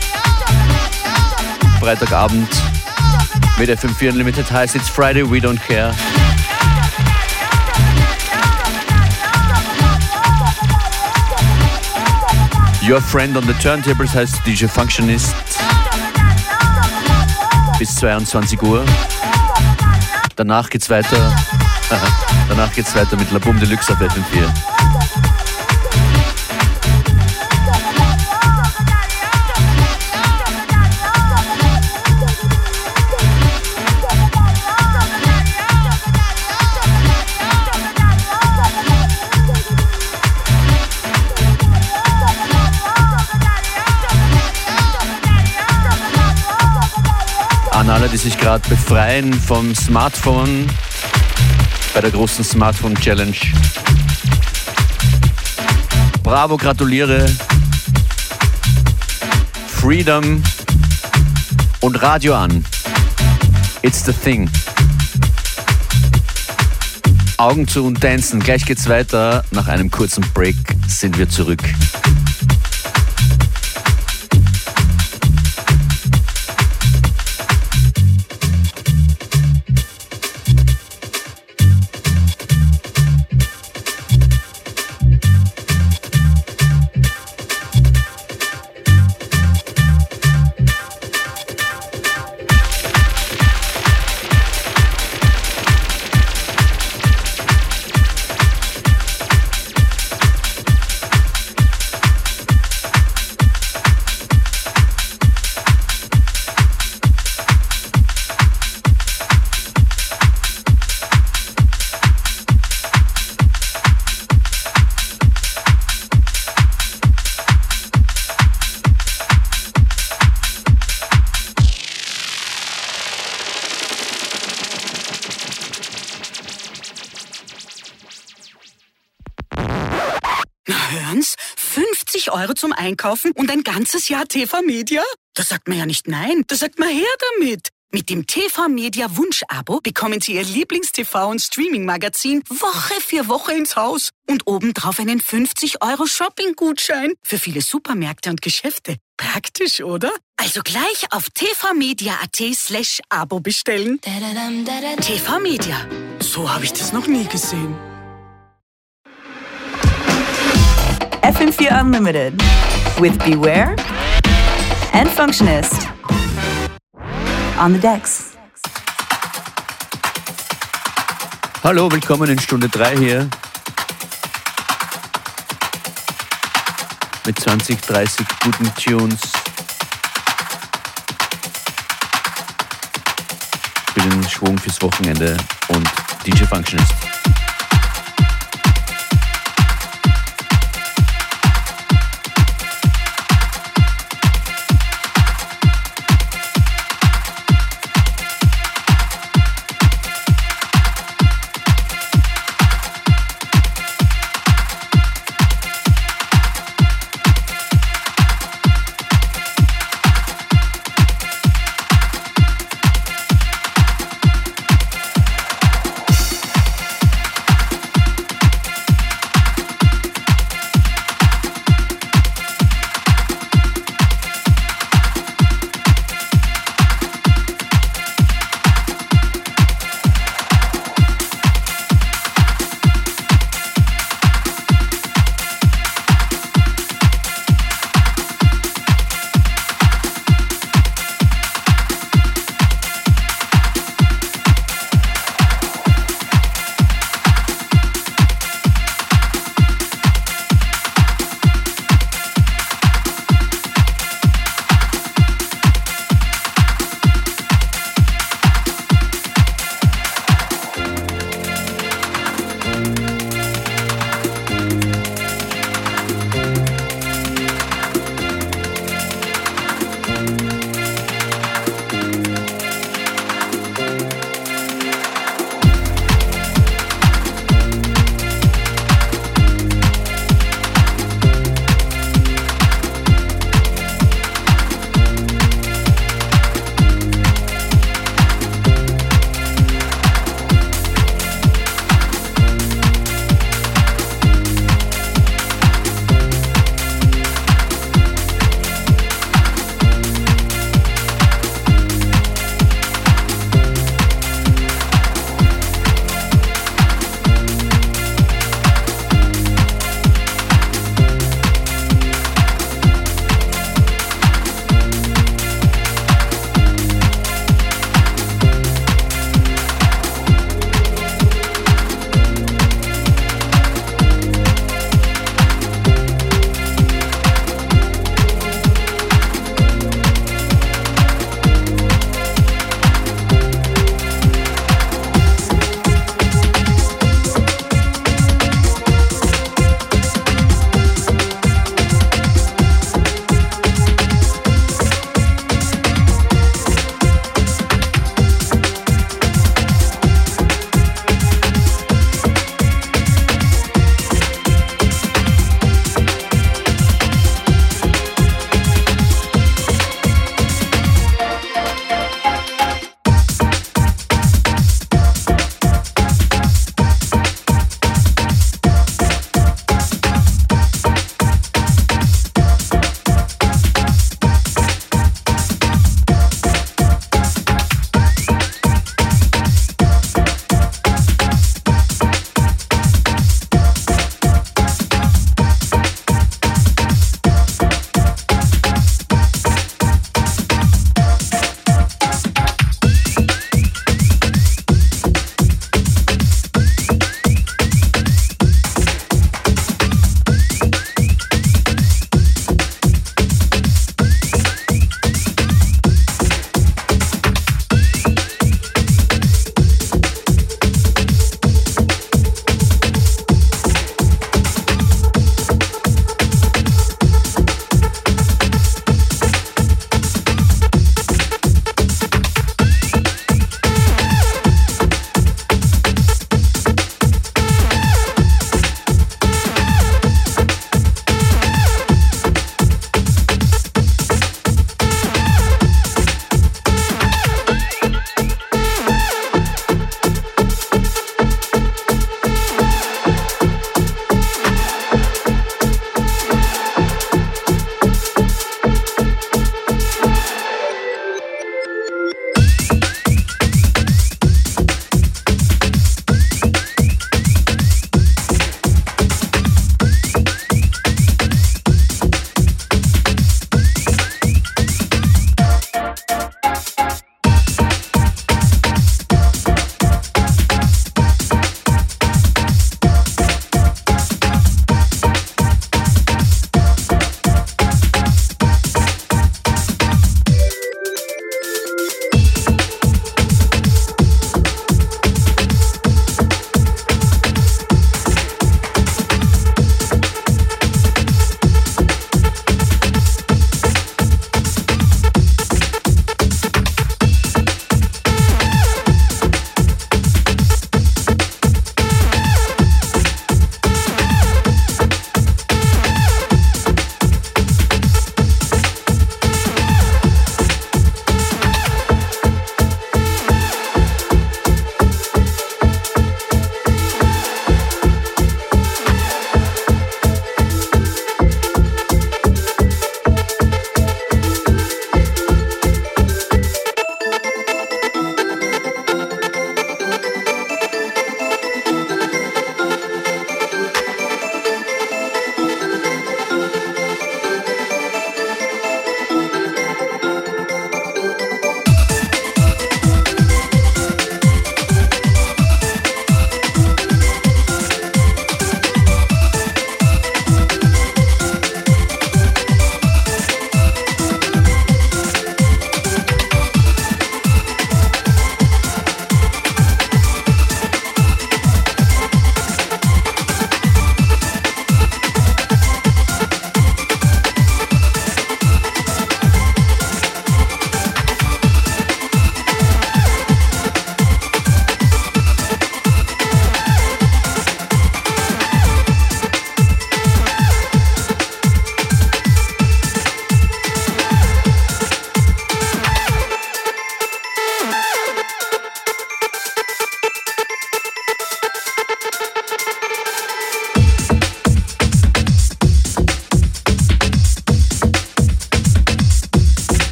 Freitagabend mit F M vier Unlimited heißt It's Friday, we don't care. Your Friend on the Turntables heißt D J Functionist. Bis zweiundzwanzig Uhr. Danach geht's weiter. Danach geht's weiter mit La Boom Deluxe auf F M vier. An alle, die sich gerade befreien vom Smartphone bei der großen Smartphone Challenge. Bravo, gratuliere. Freedom und Radio an. It's the thing. Augen zu und tanzen. Gleich geht's weiter. Nach einem kurzen Break sind wir zurück. fünfzig Euro zum Einkaufen und ein ganzes Jahr T V Media? Da sagt man ja nicht nein, da sagt man her damit. Mit dem T V Media Wunsch-Abo bekommen Sie Ihr Lieblings-T V- und Streaming-Magazin Woche für Woche ins Haus und obendrauf einen fünfzig Euro Shopping-Gutschein für viele Supermärkte und Geschäfte. Praktisch, oder? Also gleich auf tvmedia.at slash Abo bestellen. T V Media. So habe ich das noch nie gesehen. F M vier Unlimited with Beware and Functionist on the decks. Hallo, willkommen in Stunde drei hier. Mit zwanzig, dreißig guten Tunes. Für den Schwung fürs Wochenende und D J Functionist.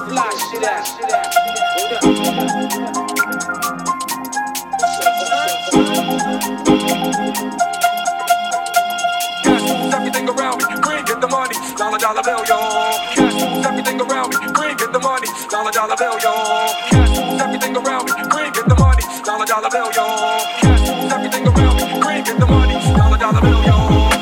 Everything around me, bring it the money, dollar dollar bill, yo. Cash, everything around me, bring it the money, dollar dollar bill, yo. Cash, everything around me, bring it the money, dollar dollar bill, yo. Cash, everything around me, bring it the money, dollar dollar bill, yo.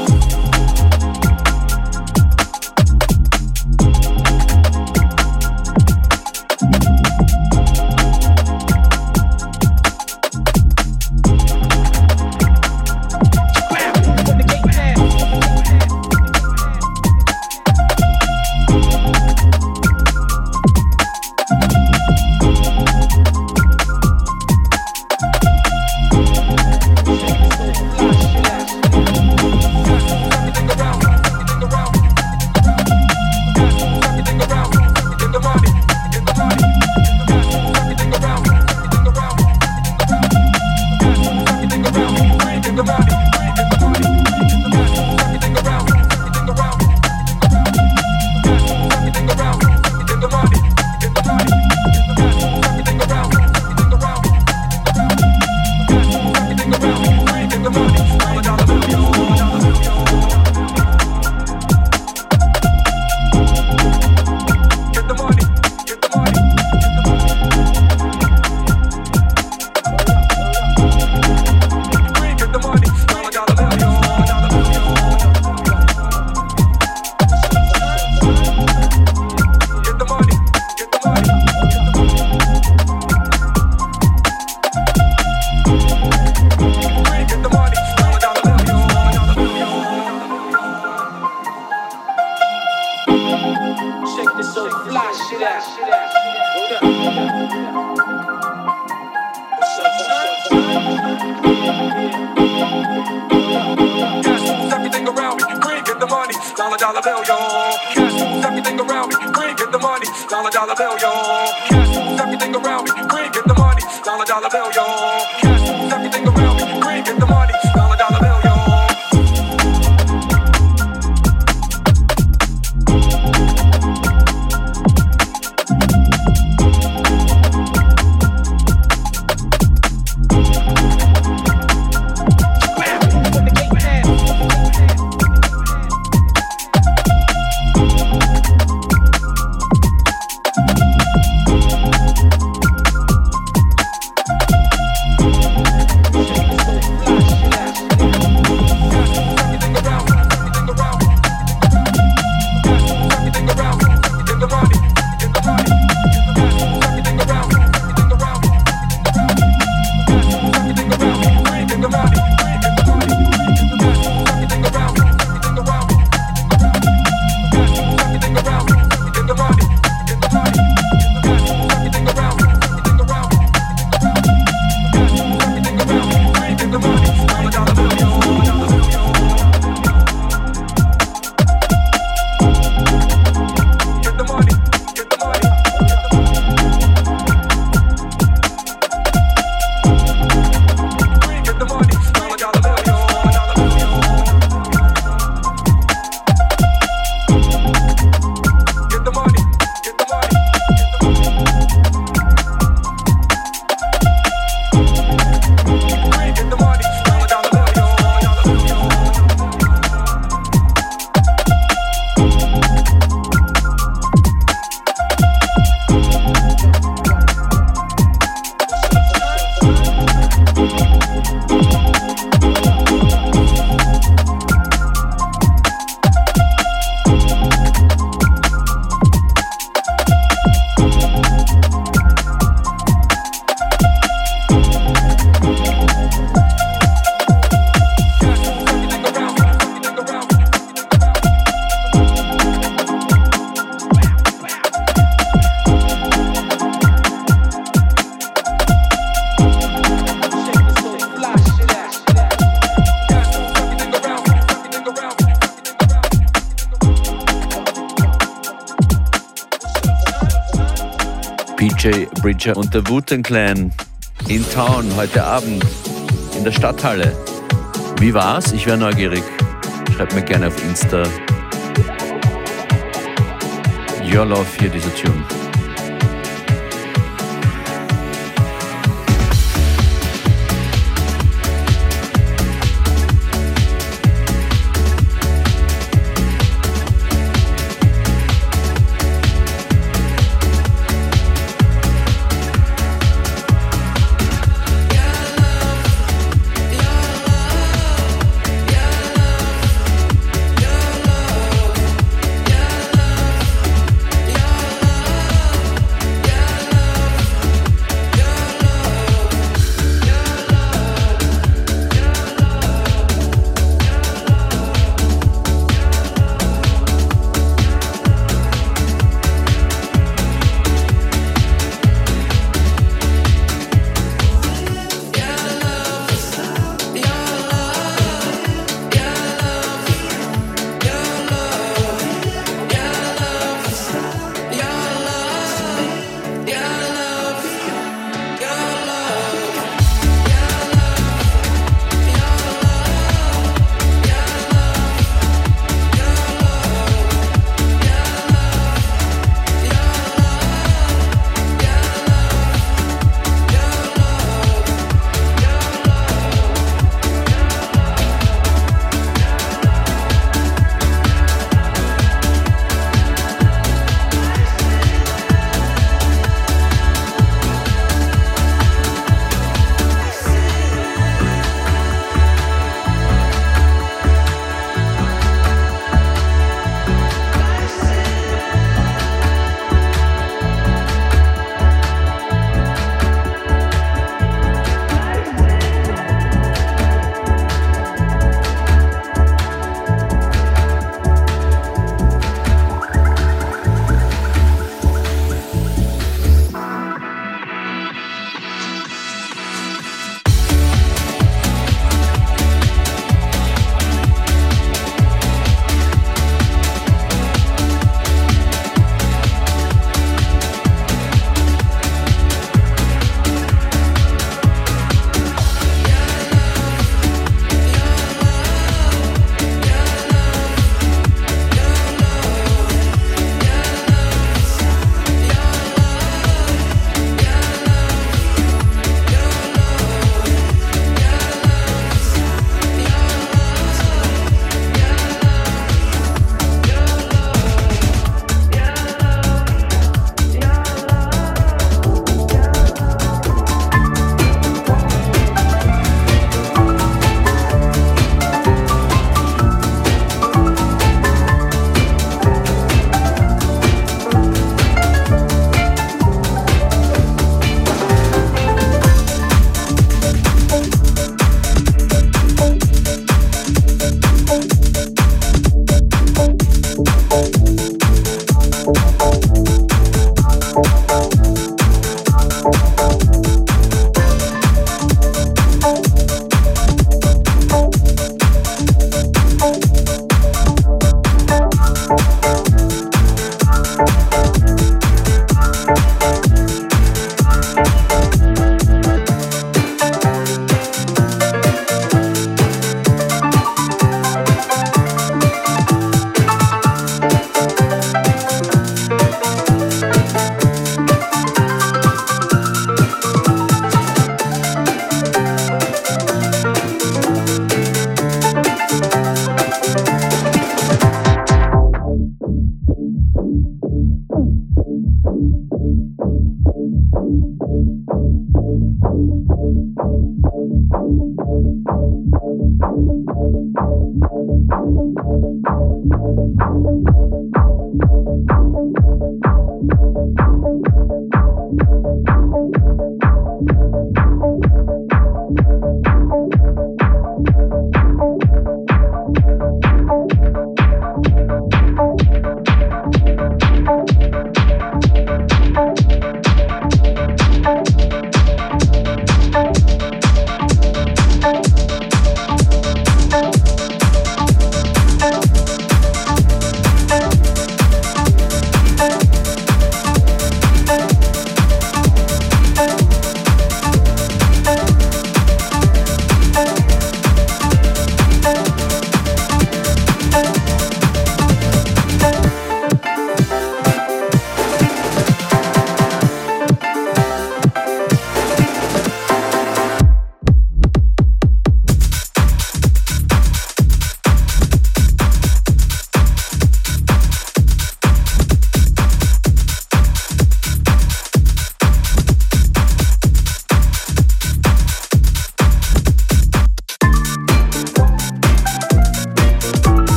P J Bridger und der Wu-Tang Clan in Town heute Abend in der Stadthalle. Wie war's? Ich wäre neugierig. Schreibt mir gerne auf Insta. Your Love hier, dieser Tune.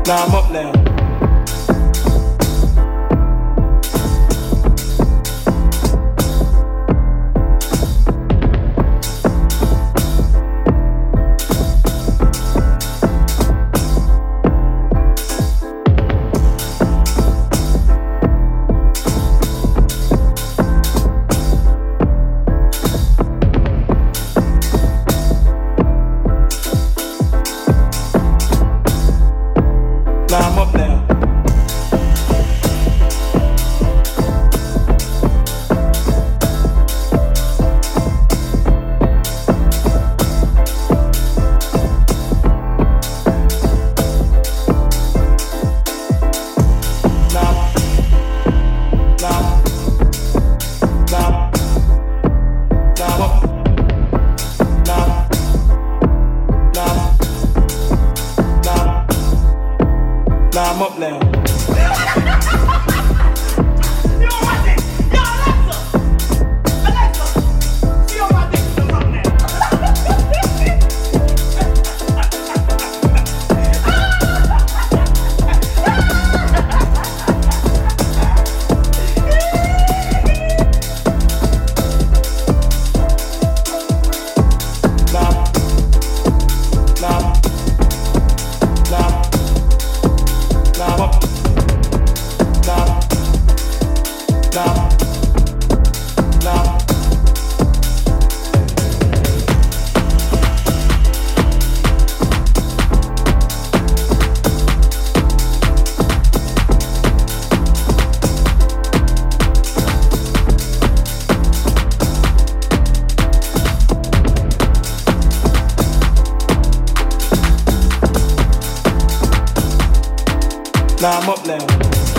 Now I'm up now. Now I'm up now.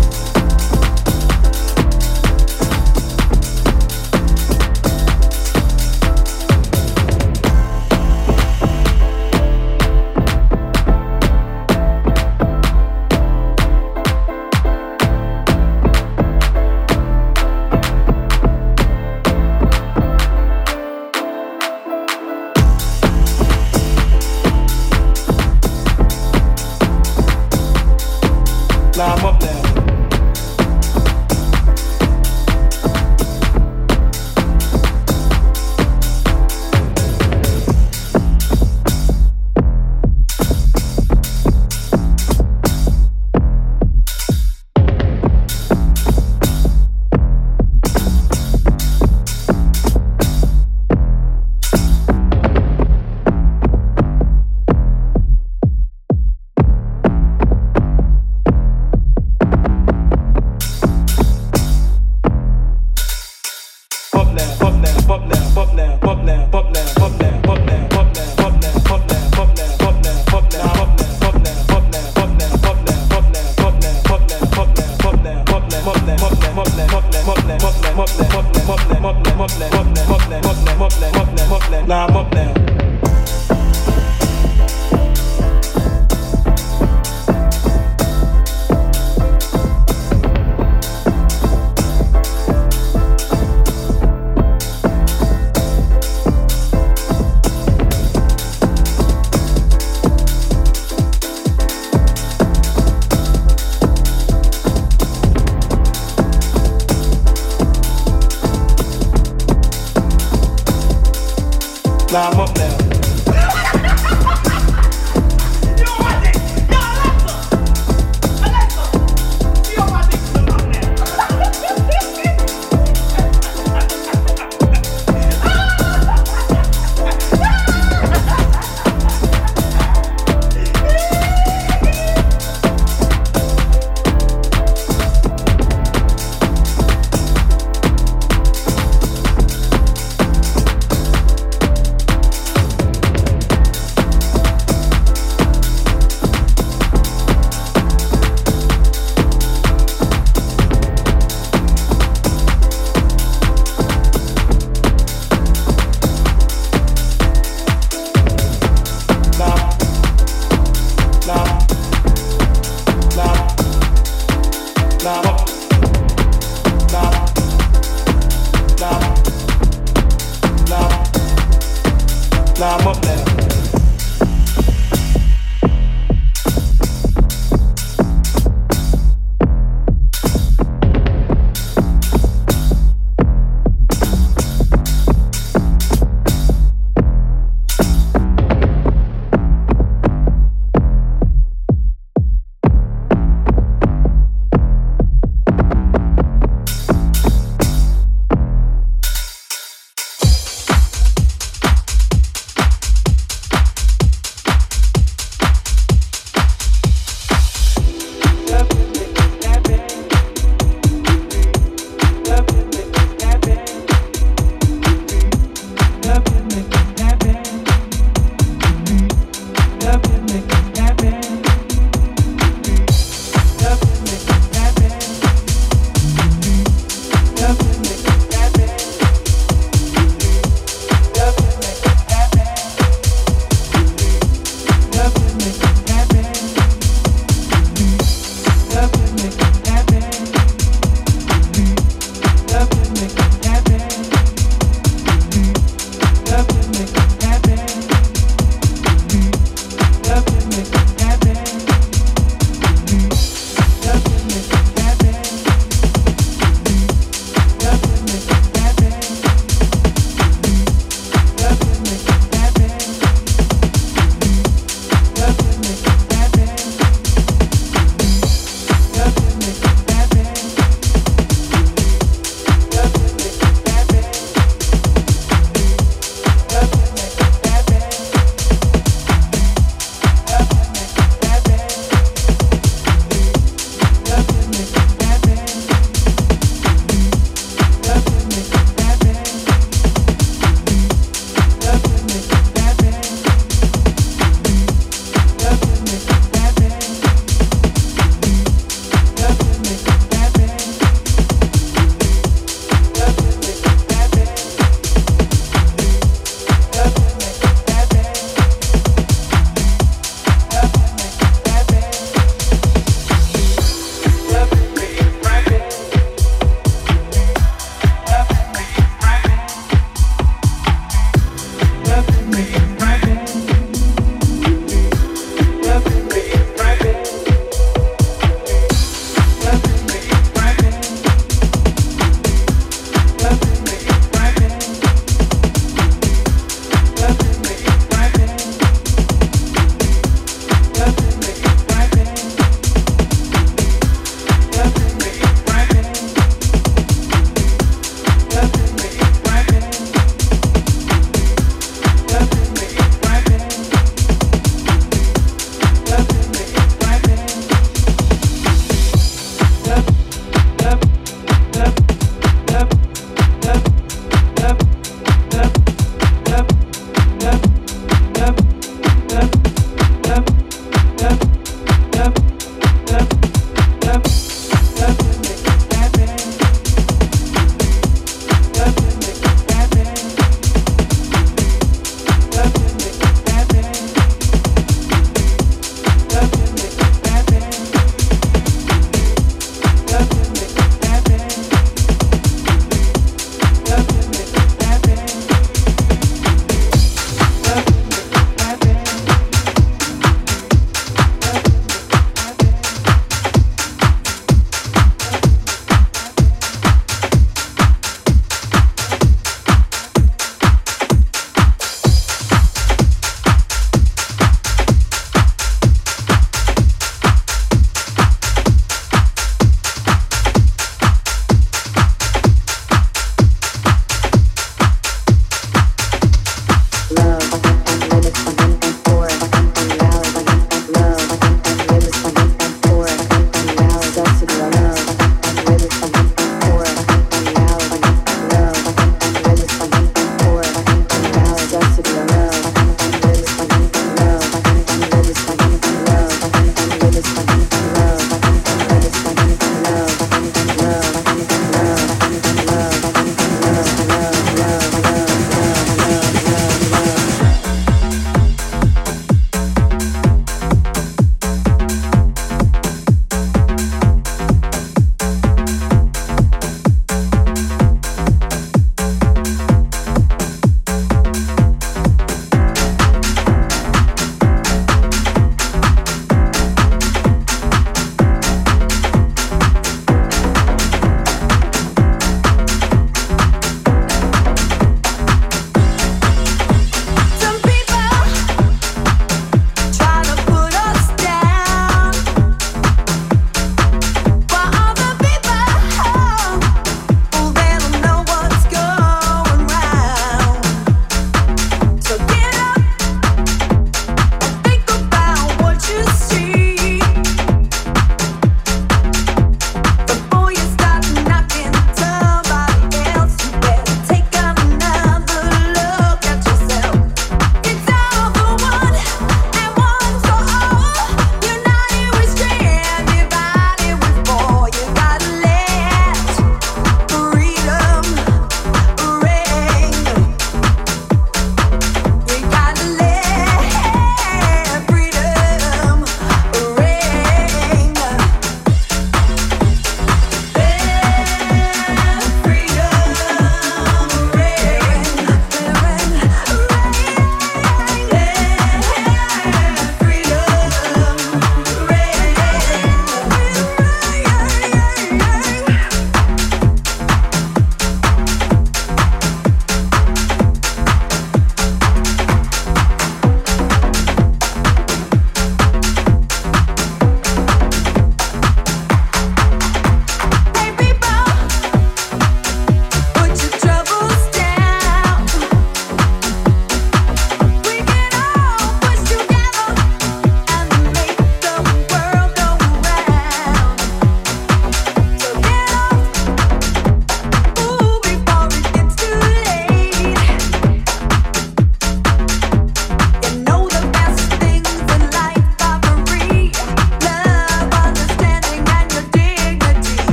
Now I'm up now. Now I'm up now. Now I'm up now.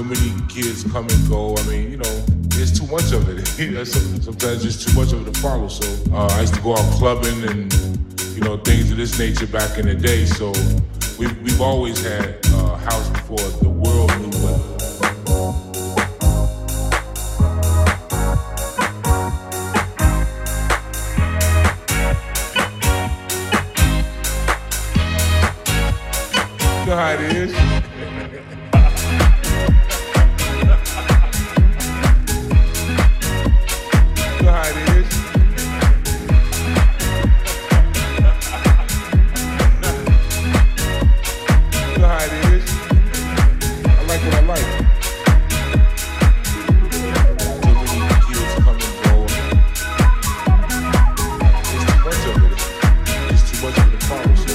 many kids come and go. I mean, you know, there's too much of it. Sometimes just too much of it to follow. So uh, I used to go out clubbing and, you know, things of this nature back in the day. So we've, we've always had uh, house before the world knew what. You know how it is. You know how it is. You know how it is. I like what I like. Too many kids come and go. There's too much of it. There's too much of it to follow. So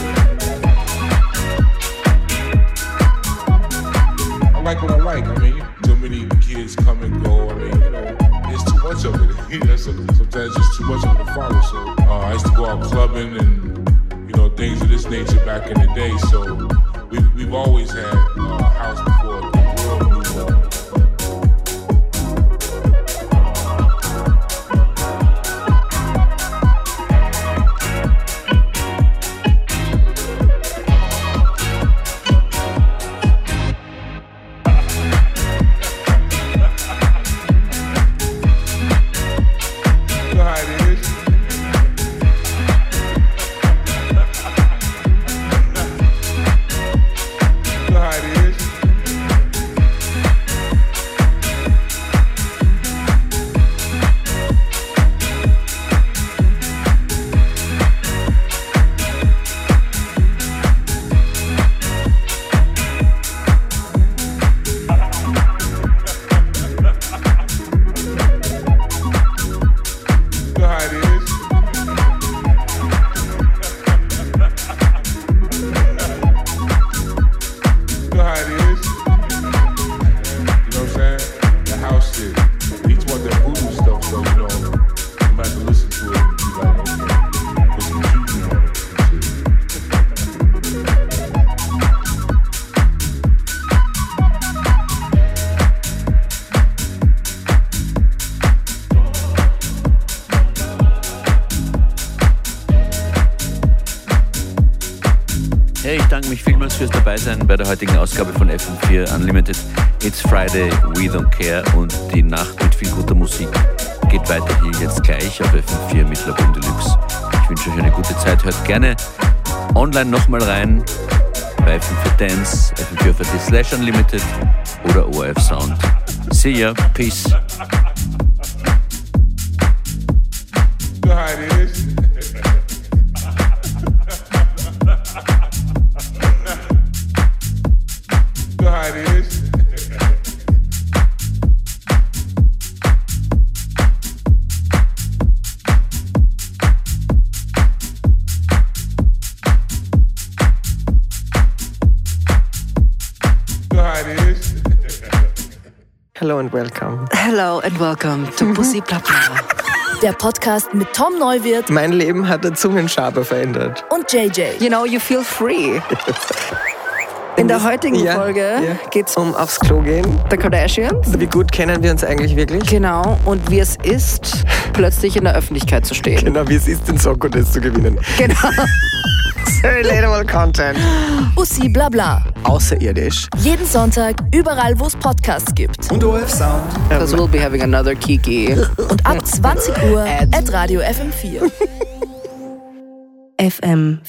I like what I like. I mean, too many kids come and go. I mean, you know, there's too much of it. Sometimes just too much of it to follow. So uh, I used to go out clubbing and, you know, things of this nature back in the day. So we've, we've always had uh, a house before the world knew what. Fürs Dabeisein bei der heutigen Ausgabe von F M vier Unlimited. It's Friday, we don't care und die Nacht mit viel guter Musik geht weiter hier jetzt gleich auf F M vier mit Lagoon Deluxe. Ich wünsche euch eine gute Zeit. Hört gerne online nochmal rein bei F M vier Dance, F M vier F M slash Unlimited oder O R F Sound. See ya, peace. You know how it is. You know how it is. Hello and welcome. Hello and welcome to Pussy Bla Bla. Der Podcast mit Tom Neuwirth. Mein Leben hat eine Zungenschabe verändert. Und J J. You know, you feel free. In der heutigen ja, Folge ja. geht's um aufs Klo gehen. The Kardashians. Wie gut kennen wir uns eigentlich wirklich? Genau. Und wie es ist, plötzlich in der Öffentlichkeit zu stehen. Genau, wie es ist, den Song-Contest zu gewinnen. Genau. Relatable Content. Pussy Bla Bla. Außerirdisch. Jeden Sonntag, überall, wo es Podcasts gibt. Und O R F Sound. Because we'll be having another Kiki. Und ab zwanzig Uhr at Radio F M vier. F M